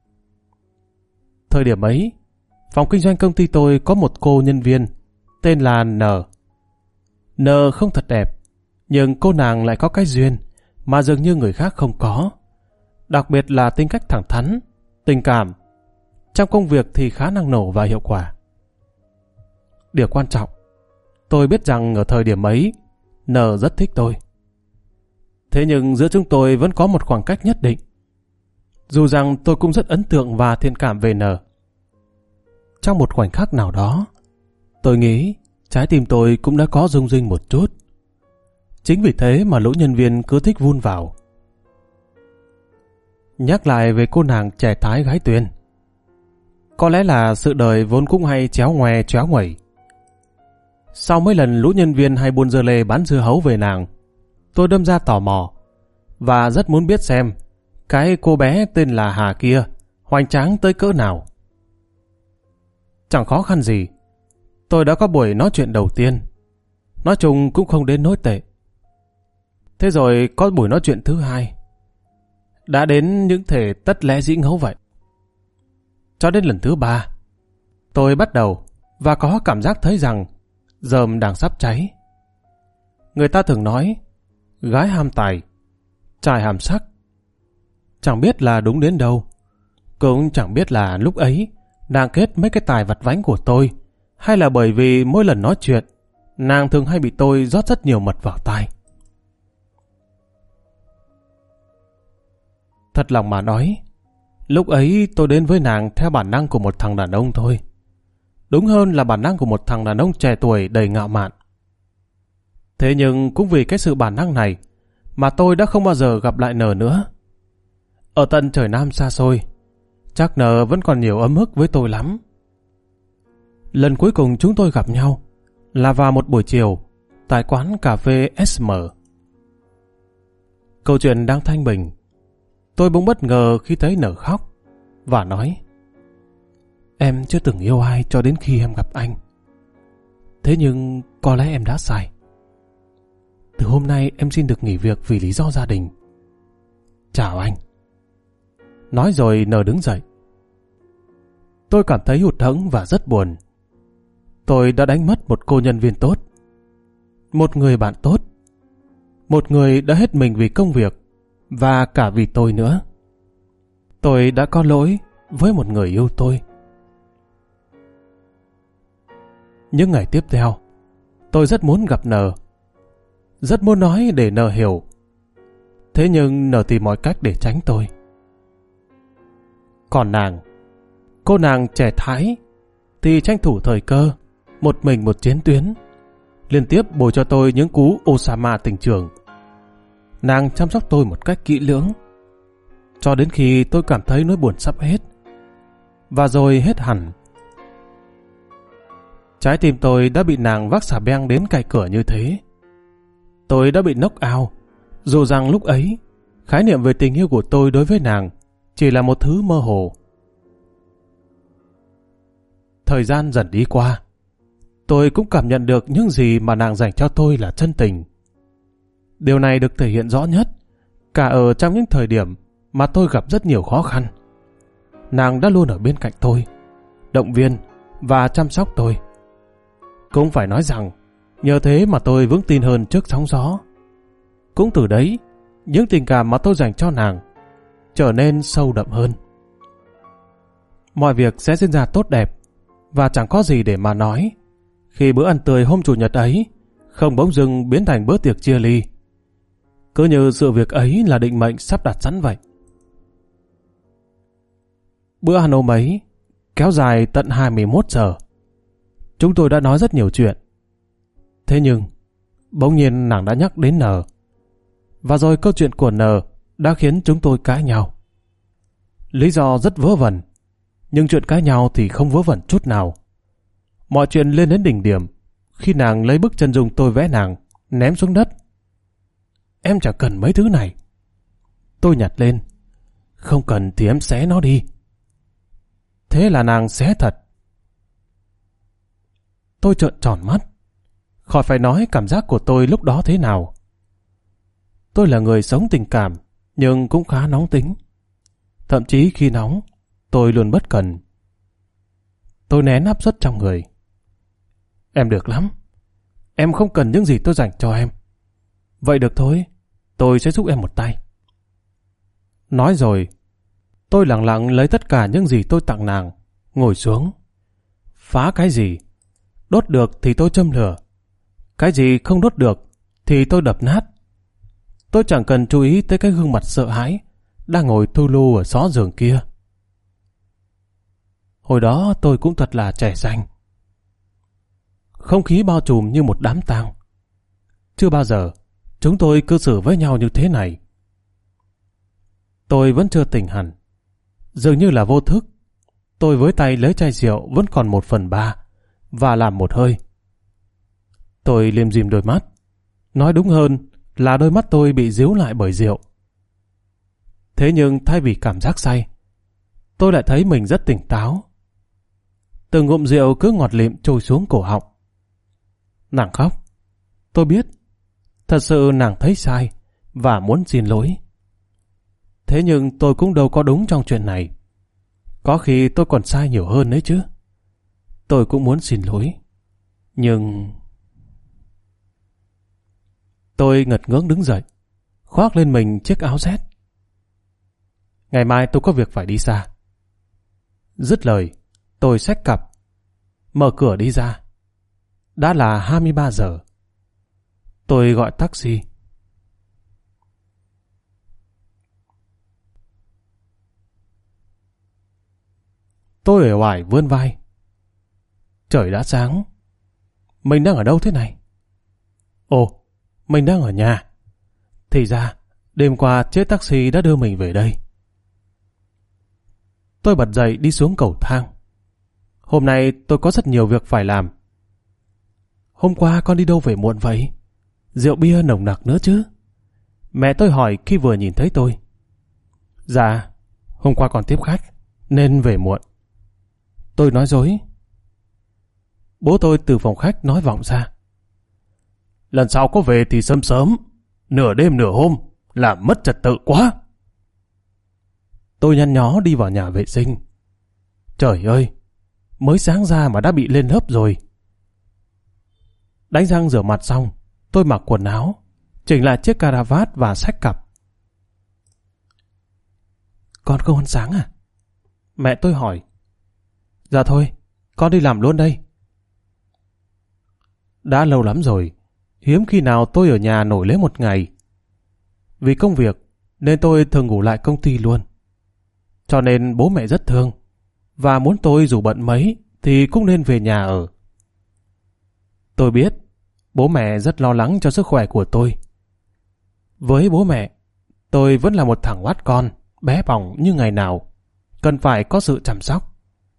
Thời điểm ấy, phòng kinh doanh công ty tôi có một cô nhân viên tên là N. N không thật đẹp, nhưng cô nàng lại có cái duyên mà dường như người khác không có. Đặc biệt là tính cách thẳng thắn, tình cảm. Trong công việc thì khá năng nổ và hiệu quả. Điều quan trọng, tôi biết rằng ở thời điểm ấy, N rất thích tôi. Thế nhưng giữa chúng tôi vẫn có một khoảng cách nhất định. Dù rằng tôi cũng rất ấn tượng và thiện cảm về N. Trong một khoảnh khắc nào đó, tôi nghĩ trái tim tôi cũng đã có rung rinh một chút. Chính vì thế mà lũ nhân viên cứ thích vun vào. Nhắc lại về cô nàng trẻ thái gái Tuyền. Có lẽ là sự đời vốn cũng hay chéo ngoe chéo nguẩy. Sau mấy lần lũ nhân viên hay buôn dưa lê bán dưa hấu về nàng, tôi đâm ra tò mò và rất muốn biết xem cái cô bé tên là Hà kia hoành tráng tới cỡ nào. Chẳng khó khăn gì, tôi đã có buổi nói chuyện đầu tiên. Nói chung cũng không đến nỗi tệ. Thế rồi có buổi nói chuyện thứ hai. Đã đến những thể tất lẽ dĩ ngẫu vậy. Cho đến lần thứ ba, tôi bắt đầu và có cảm giác thấy rằng rơm đang sắp cháy. Người ta thường nói gái ham tài, trai ham sắc. Chẳng biết là đúng đến đâu, cũng chẳng biết là lúc ấy nàng kết mấy cái tài vặt vãnh của tôi, hay là bởi vì mỗi lần nói chuyện nàng thường hay bị tôi rót rất nhiều mật vào tai. Thật lòng mà nói, lúc ấy tôi đến với nàng theo bản năng của một thằng đàn ông thôi. Đúng hơn là bản năng của một thằng đàn ông trẻ tuổi đầy ngạo mạn. Thế nhưng cũng vì cái sự bản năng này mà tôi đã không bao giờ gặp lại N nữa. Ở tận trời Nam xa xôi, chắc N vẫn còn nhiều ấm ức với tôi lắm. Lần cuối cùng chúng tôi gặp nhau là vào một buổi chiều tại quán cà phê ét em. Câu chuyện đang thanh bình, tôi bỗng bất ngờ khi thấy N khóc và nói: Em chưa từng yêu ai cho đến khi em gặp anh. Thế nhưng có lẽ em đã sai. Từ hôm nay em xin được nghỉ việc vì lý do gia đình. Chào anh. Nói rồi N đứng dậy. Tôi cảm thấy hụt hẫng và rất buồn. Tôi đã đánh mất một cô nhân viên tốt, một người bạn tốt, một người đã hết mình vì công việc và cả vì tôi nữa. Tôi đã có lỗi với một người yêu tôi. Những ngày tiếp theo, tôi rất muốn gặp N, rất muốn nói để N hiểu. Thế nhưng N tìm mọi cách để tránh tôi. Còn nàng, cô nàng trẻ thái, thì tranh thủ thời cơ, một mình một chiến tuyến, liên tiếp bồi cho tôi những cú Osama tình trường. Nàng chăm sóc tôi một cách kỹ lưỡng, cho đến khi tôi cảm thấy nỗi buồn sắp hết. Và rồi hết hẳn. Trái tim tôi đã bị nàng vác xà beng đến cạnh cửa như thế. Tôi đã bị knock out, dù rằng lúc ấy, khái niệm về tình yêu của tôi đối với nàng chỉ là một thứ mơ hồ. Thời gian dần đi qua, tôi cũng cảm nhận được những gì mà nàng dành cho tôi là chân tình. Điều này được thể hiện rõ nhất cả ở trong những thời điểm mà tôi gặp rất nhiều khó khăn. Nàng đã luôn ở bên cạnh tôi, động viên và chăm sóc tôi. Cũng phải nói rằng, nhờ thế mà tôi vững tin hơn trước sóng gió. Cũng từ đấy, những tình cảm mà tôi dành cho nàng trở nên sâu đậm hơn. Mọi việc sẽ diễn ra tốt đẹp và chẳng có gì để mà nói khi bữa ăn tươi hôm Chủ nhật ấy không bỗng dưng biến thành bữa tiệc chia ly. Cứ như sự việc ấy là định mệnh sắp đặt sẵn vậy. Bữa ăn hôm ấy kéo dài tận hai mươi mốt giờ. Chúng tôi đã nói rất nhiều chuyện. Thế nhưng, Bỗng nhiên nàng đã nhắc đến N. Và rồi câu chuyện của N đã khiến chúng tôi cãi nhau. Lý do rất vớ vẩn, nhưng chuyện cãi nhau thì không vớ vẩn chút nào. Mọi chuyện lên đến đỉnh điểm khi nàng lấy bức chân dung tôi vẽ nàng ném xuống đất. Em chẳng cần mấy thứ này. Tôi nhặt lên. Không cần thì em xé nó đi. Thế là nàng xé thật. Tôi trợn tròn mắt. Khỏi phải nói cảm giác của tôi lúc đó thế nào. Tôi là người sống tình cảm, nhưng cũng khá nóng tính. Thậm chí khi nóng, tôi luôn bất cần. Tôi nén áp suất trong người. Em được lắm. Em không cần những gì tôi dành cho em. Vậy được thôi, tôi sẽ giúp em một tay. Nói rồi, tôi lặng lặng lấy tất cả những gì tôi tặng nàng, ngồi xuống. Phá cái gì? Đốt được thì tôi châm lửa. Cái gì không đốt được thì tôi đập nát. Tôi chẳng cần chú ý tới cái gương mặt sợ hãi đang ngồi thu lu ở xó giường kia. Hồi đó tôi cũng thật là trẻ xanh. Không khí bao trùm như một đám tang. Chưa bao giờ chúng tôi cư xử với nhau như thế này. Tôi vẫn chưa tỉnh hẳn. Dường như là vô thức. Tôi với tay lấy chai rượu vẫn còn một phần ba và làm một hơi. Tôi liêm diêm đôi mắt. Nói đúng hơn là đôi mắt tôi bị díu lại bởi rượu. Thế nhưng thay vì cảm giác say, tôi lại thấy mình rất tỉnh táo. Từng ngụm rượu cứ ngọt lịm trôi xuống cổ họng. Nàng khóc. Tôi biết. Thật sự nàng thấy sai và muốn xin lỗi. Thế nhưng tôi cũng đâu có đúng trong chuyện này. Có khi tôi còn sai nhiều hơn đấy chứ. Tôi cũng muốn xin lỗi. Nhưng... Tôi ngật ngưỡng đứng dậy, khoác lên mình chiếc áo rét. Ngày mai tôi có việc phải đi xa. Dứt lời, tôi xách cặp, mở cửa đi ra. Đã là hai mươi ba giờ. Tôi gọi taxi. Tôi uể oải vươn vai. Trời đã sáng. Mình đang ở đâu thế này? Ồ, mình đang ở nhà. Thì ra, đêm qua chiếc taxi đã đưa mình về đây. Tôi bật dậy đi xuống cầu thang. Hôm nay tôi có rất nhiều việc phải làm. Hôm qua con đi đâu về muộn vậy? Rượu bia nồng nặc nữa chứ? Mẹ tôi hỏi khi vừa nhìn thấy tôi. Dạ, hôm qua còn tiếp khách, nên về muộn. Tôi nói dối. Bố tôi từ phòng khách nói vọng ra. Lần sau có về thì sớm sớm, nửa đêm nửa hôm, làm mất trật tự quá. Tôi nhăn nhó đi vào nhà vệ sinh. Trời ơi, mới sáng ra mà đã bị lên lớp rồi. Đánh răng rửa mặt xong, tôi mặc quần áo, chỉnh lại chiếc caravat và xách cặp. Con không ăn sáng à? Mẹ tôi hỏi. Dạ thôi, con đi làm luôn đây. Đã lâu lắm rồi, hiếm khi nào tôi ở nhà nổi lấy một ngày. Vì công việc nên tôi thường ngủ lại công ty luôn. Cho nên bố mẹ rất thương và muốn tôi dù bận mấy thì cũng nên về nhà ở. Tôi biết bố mẹ rất lo lắng cho sức khỏe của tôi. Với bố mẹ, tôi vẫn là một thằng oát con, bé bỏng như ngày nào, cần phải có sự chăm sóc.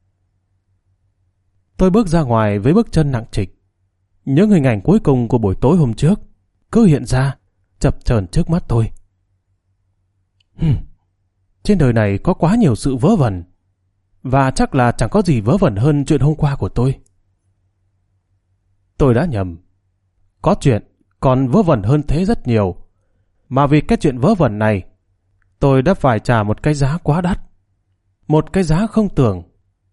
Tôi bước ra ngoài với bước chân nặng trịch. Những hình ảnh cuối cùng của buổi tối hôm trước cứ hiện ra, chập chờn trước mắt tôi. Hừm, trên đời này có quá nhiều sự vớ vẩn, và chắc là chẳng có gì vớ vẩn hơn chuyện hôm qua của tôi. Tôi đã nhầm. Có chuyện còn vớ vẩn hơn thế rất nhiều, mà vì cái chuyện vớ vẩn này, tôi đã phải trả một cái giá quá đắt, một cái giá không tưởng.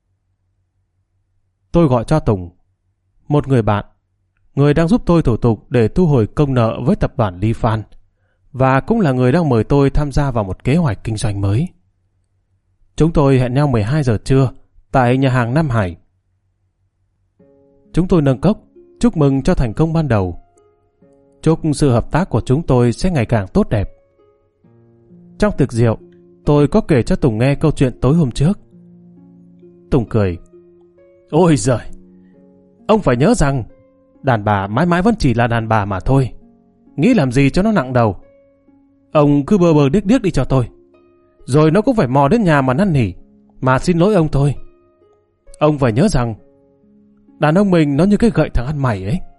Tôi gọi cho Tùng, một người bạn, người đang giúp tôi thủ tục để thu hồi công nợ với tập đoàn Ly Phan, và cũng là người đang mời tôi tham gia vào một kế hoạch kinh doanh mới. Chúng tôi hẹn nhau mười hai giờ trưa tại nhà hàng Nam Hải. Chúng tôi nâng cốc chúc mừng cho thành công ban đầu. Chúc sự hợp tác của chúng tôi sẽ ngày càng tốt đẹp. Trong tiệc rượu, tôi có kể cho Tùng nghe câu chuyện tối hôm trước. Tùng cười. Ôi giời, ông phải nhớ rằng Đàn bà mãi mãi vẫn chỉ là đàn bà mà thôi. Nghĩ làm gì cho nó nặng đầu. Ông cứ bơ bơ điếc điếc đi cho tôi. Rồi nó cũng phải mò đến nhà mà năn nỉ, mà xin lỗi ông thôi. Ông phải nhớ rằng đàn ông mình nó như cái gậy thằng ăn mày ấy.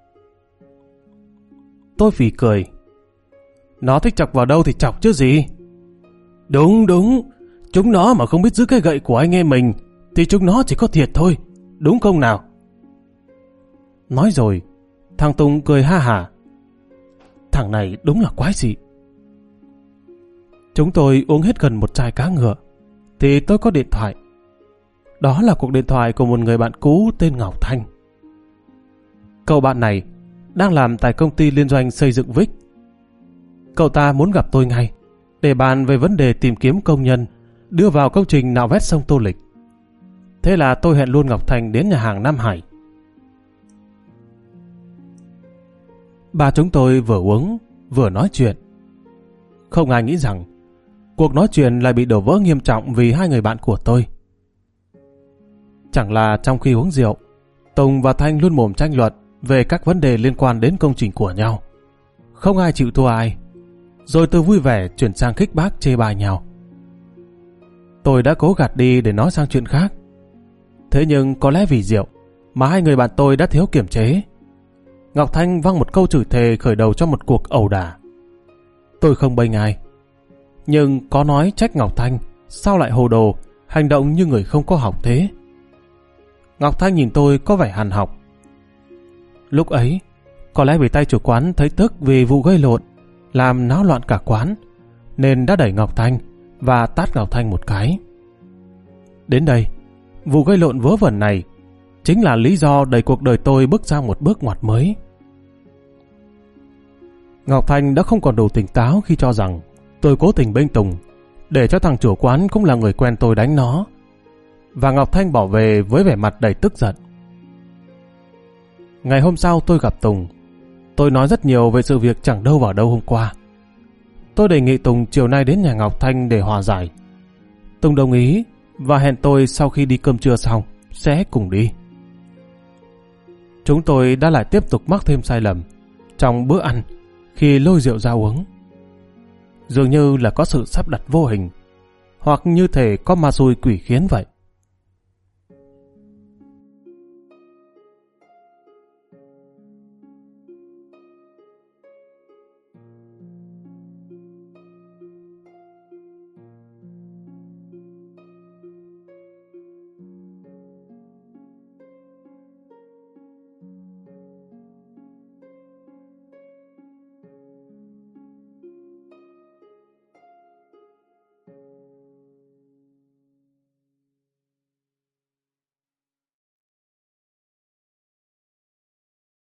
Tôi phì cười. Nó thích chọc vào đâu thì chọc chứ gì. Đúng đúng, chúng nó mà không biết giữ cái gậy của anh em mình thì chúng nó chỉ có thiệt thôi, đúng không nào? Nói rồi, thằng Tùng cười ha hả. Thằng này đúng là quái dị. Chúng tôi uống hết gần một chai cá ngựa thì tôi có điện thoại. Đó là cuộc điện thoại của một người bạn cũ tên Ngọc Thanh. Cậu bạn này đang làm tại công ty liên doanh xây dựng Vic. Cậu ta muốn gặp tôi ngay để bàn về vấn đề tìm kiếm công nhân đưa vào công trình nạo vét sông Tô Lịch. Thế là tôi hẹn luôn Ngọc Thanh đến nhà hàng Nam Hải. Ba chúng tôi vừa uống vừa nói chuyện. Không ai nghĩ rằng cuộc nói chuyện lại bị đổ vỡ nghiêm trọng vì hai người bạn của tôi. Chẳng là trong khi uống rượu, Tùng và Thanh luôn mồm tranh luận về các vấn đề liên quan đến công trình của nhau. Không ai chịu thua ai, rồi từ vui vẻ chuyển sang khích bác chê bai nhau. Tôi đã cố gạt đi để nói sang chuyện khác. Thế nhưng có lẽ vì rượu mà hai người bạn tôi đã thiếu kiềm chế. Ngọc Thanh văng một câu chửi thề khởi đầu cho một cuộc ẩu đả. Tôi không bênh ai, nhưng có nói trách Ngọc Thanh sao lại hồ đồ, hành động như người không có học thế. Ngọc Thanh nhìn tôi có vẻ hằn học. Lúc ấy, có lẽ vì tay chủ quán thấy tức vì vụ gây lộn, làm náo loạn cả quán, nên đã đẩy Ngọc Thanh và tát Ngọc Thanh một cái. Đến đây, vụ gây lộn vớ vẩn này chính là lý do đẩy cuộc đời tôi bước sang một bước ngoặt mới. Ngọc Thanh đã không còn đủ tỉnh táo khi cho rằng tôi cố tình bênh Tùng để cho thằng chủ quán cũng là người quen tôi đánh nó. Và Ngọc Thanh bỏ về với vẻ mặt đầy tức giận. Ngày hôm sau tôi gặp Tùng. Tôi nói rất nhiều về sự việc chẳng đâu vào đâu hôm qua. Tôi đề nghị Tùng chiều nay đến nhà Ngọc Thanh để hòa giải. Tùng đồng ý và hẹn tôi sau khi đi cơm trưa xong sẽ cùng đi. Chúng tôi đã lại tiếp tục mắc thêm sai lầm trong bữa ăn khi lôi rượu ra uống. Dường như là có sự sắp đặt vô hình, hoặc như thể có ma xui quỷ khiến vậy.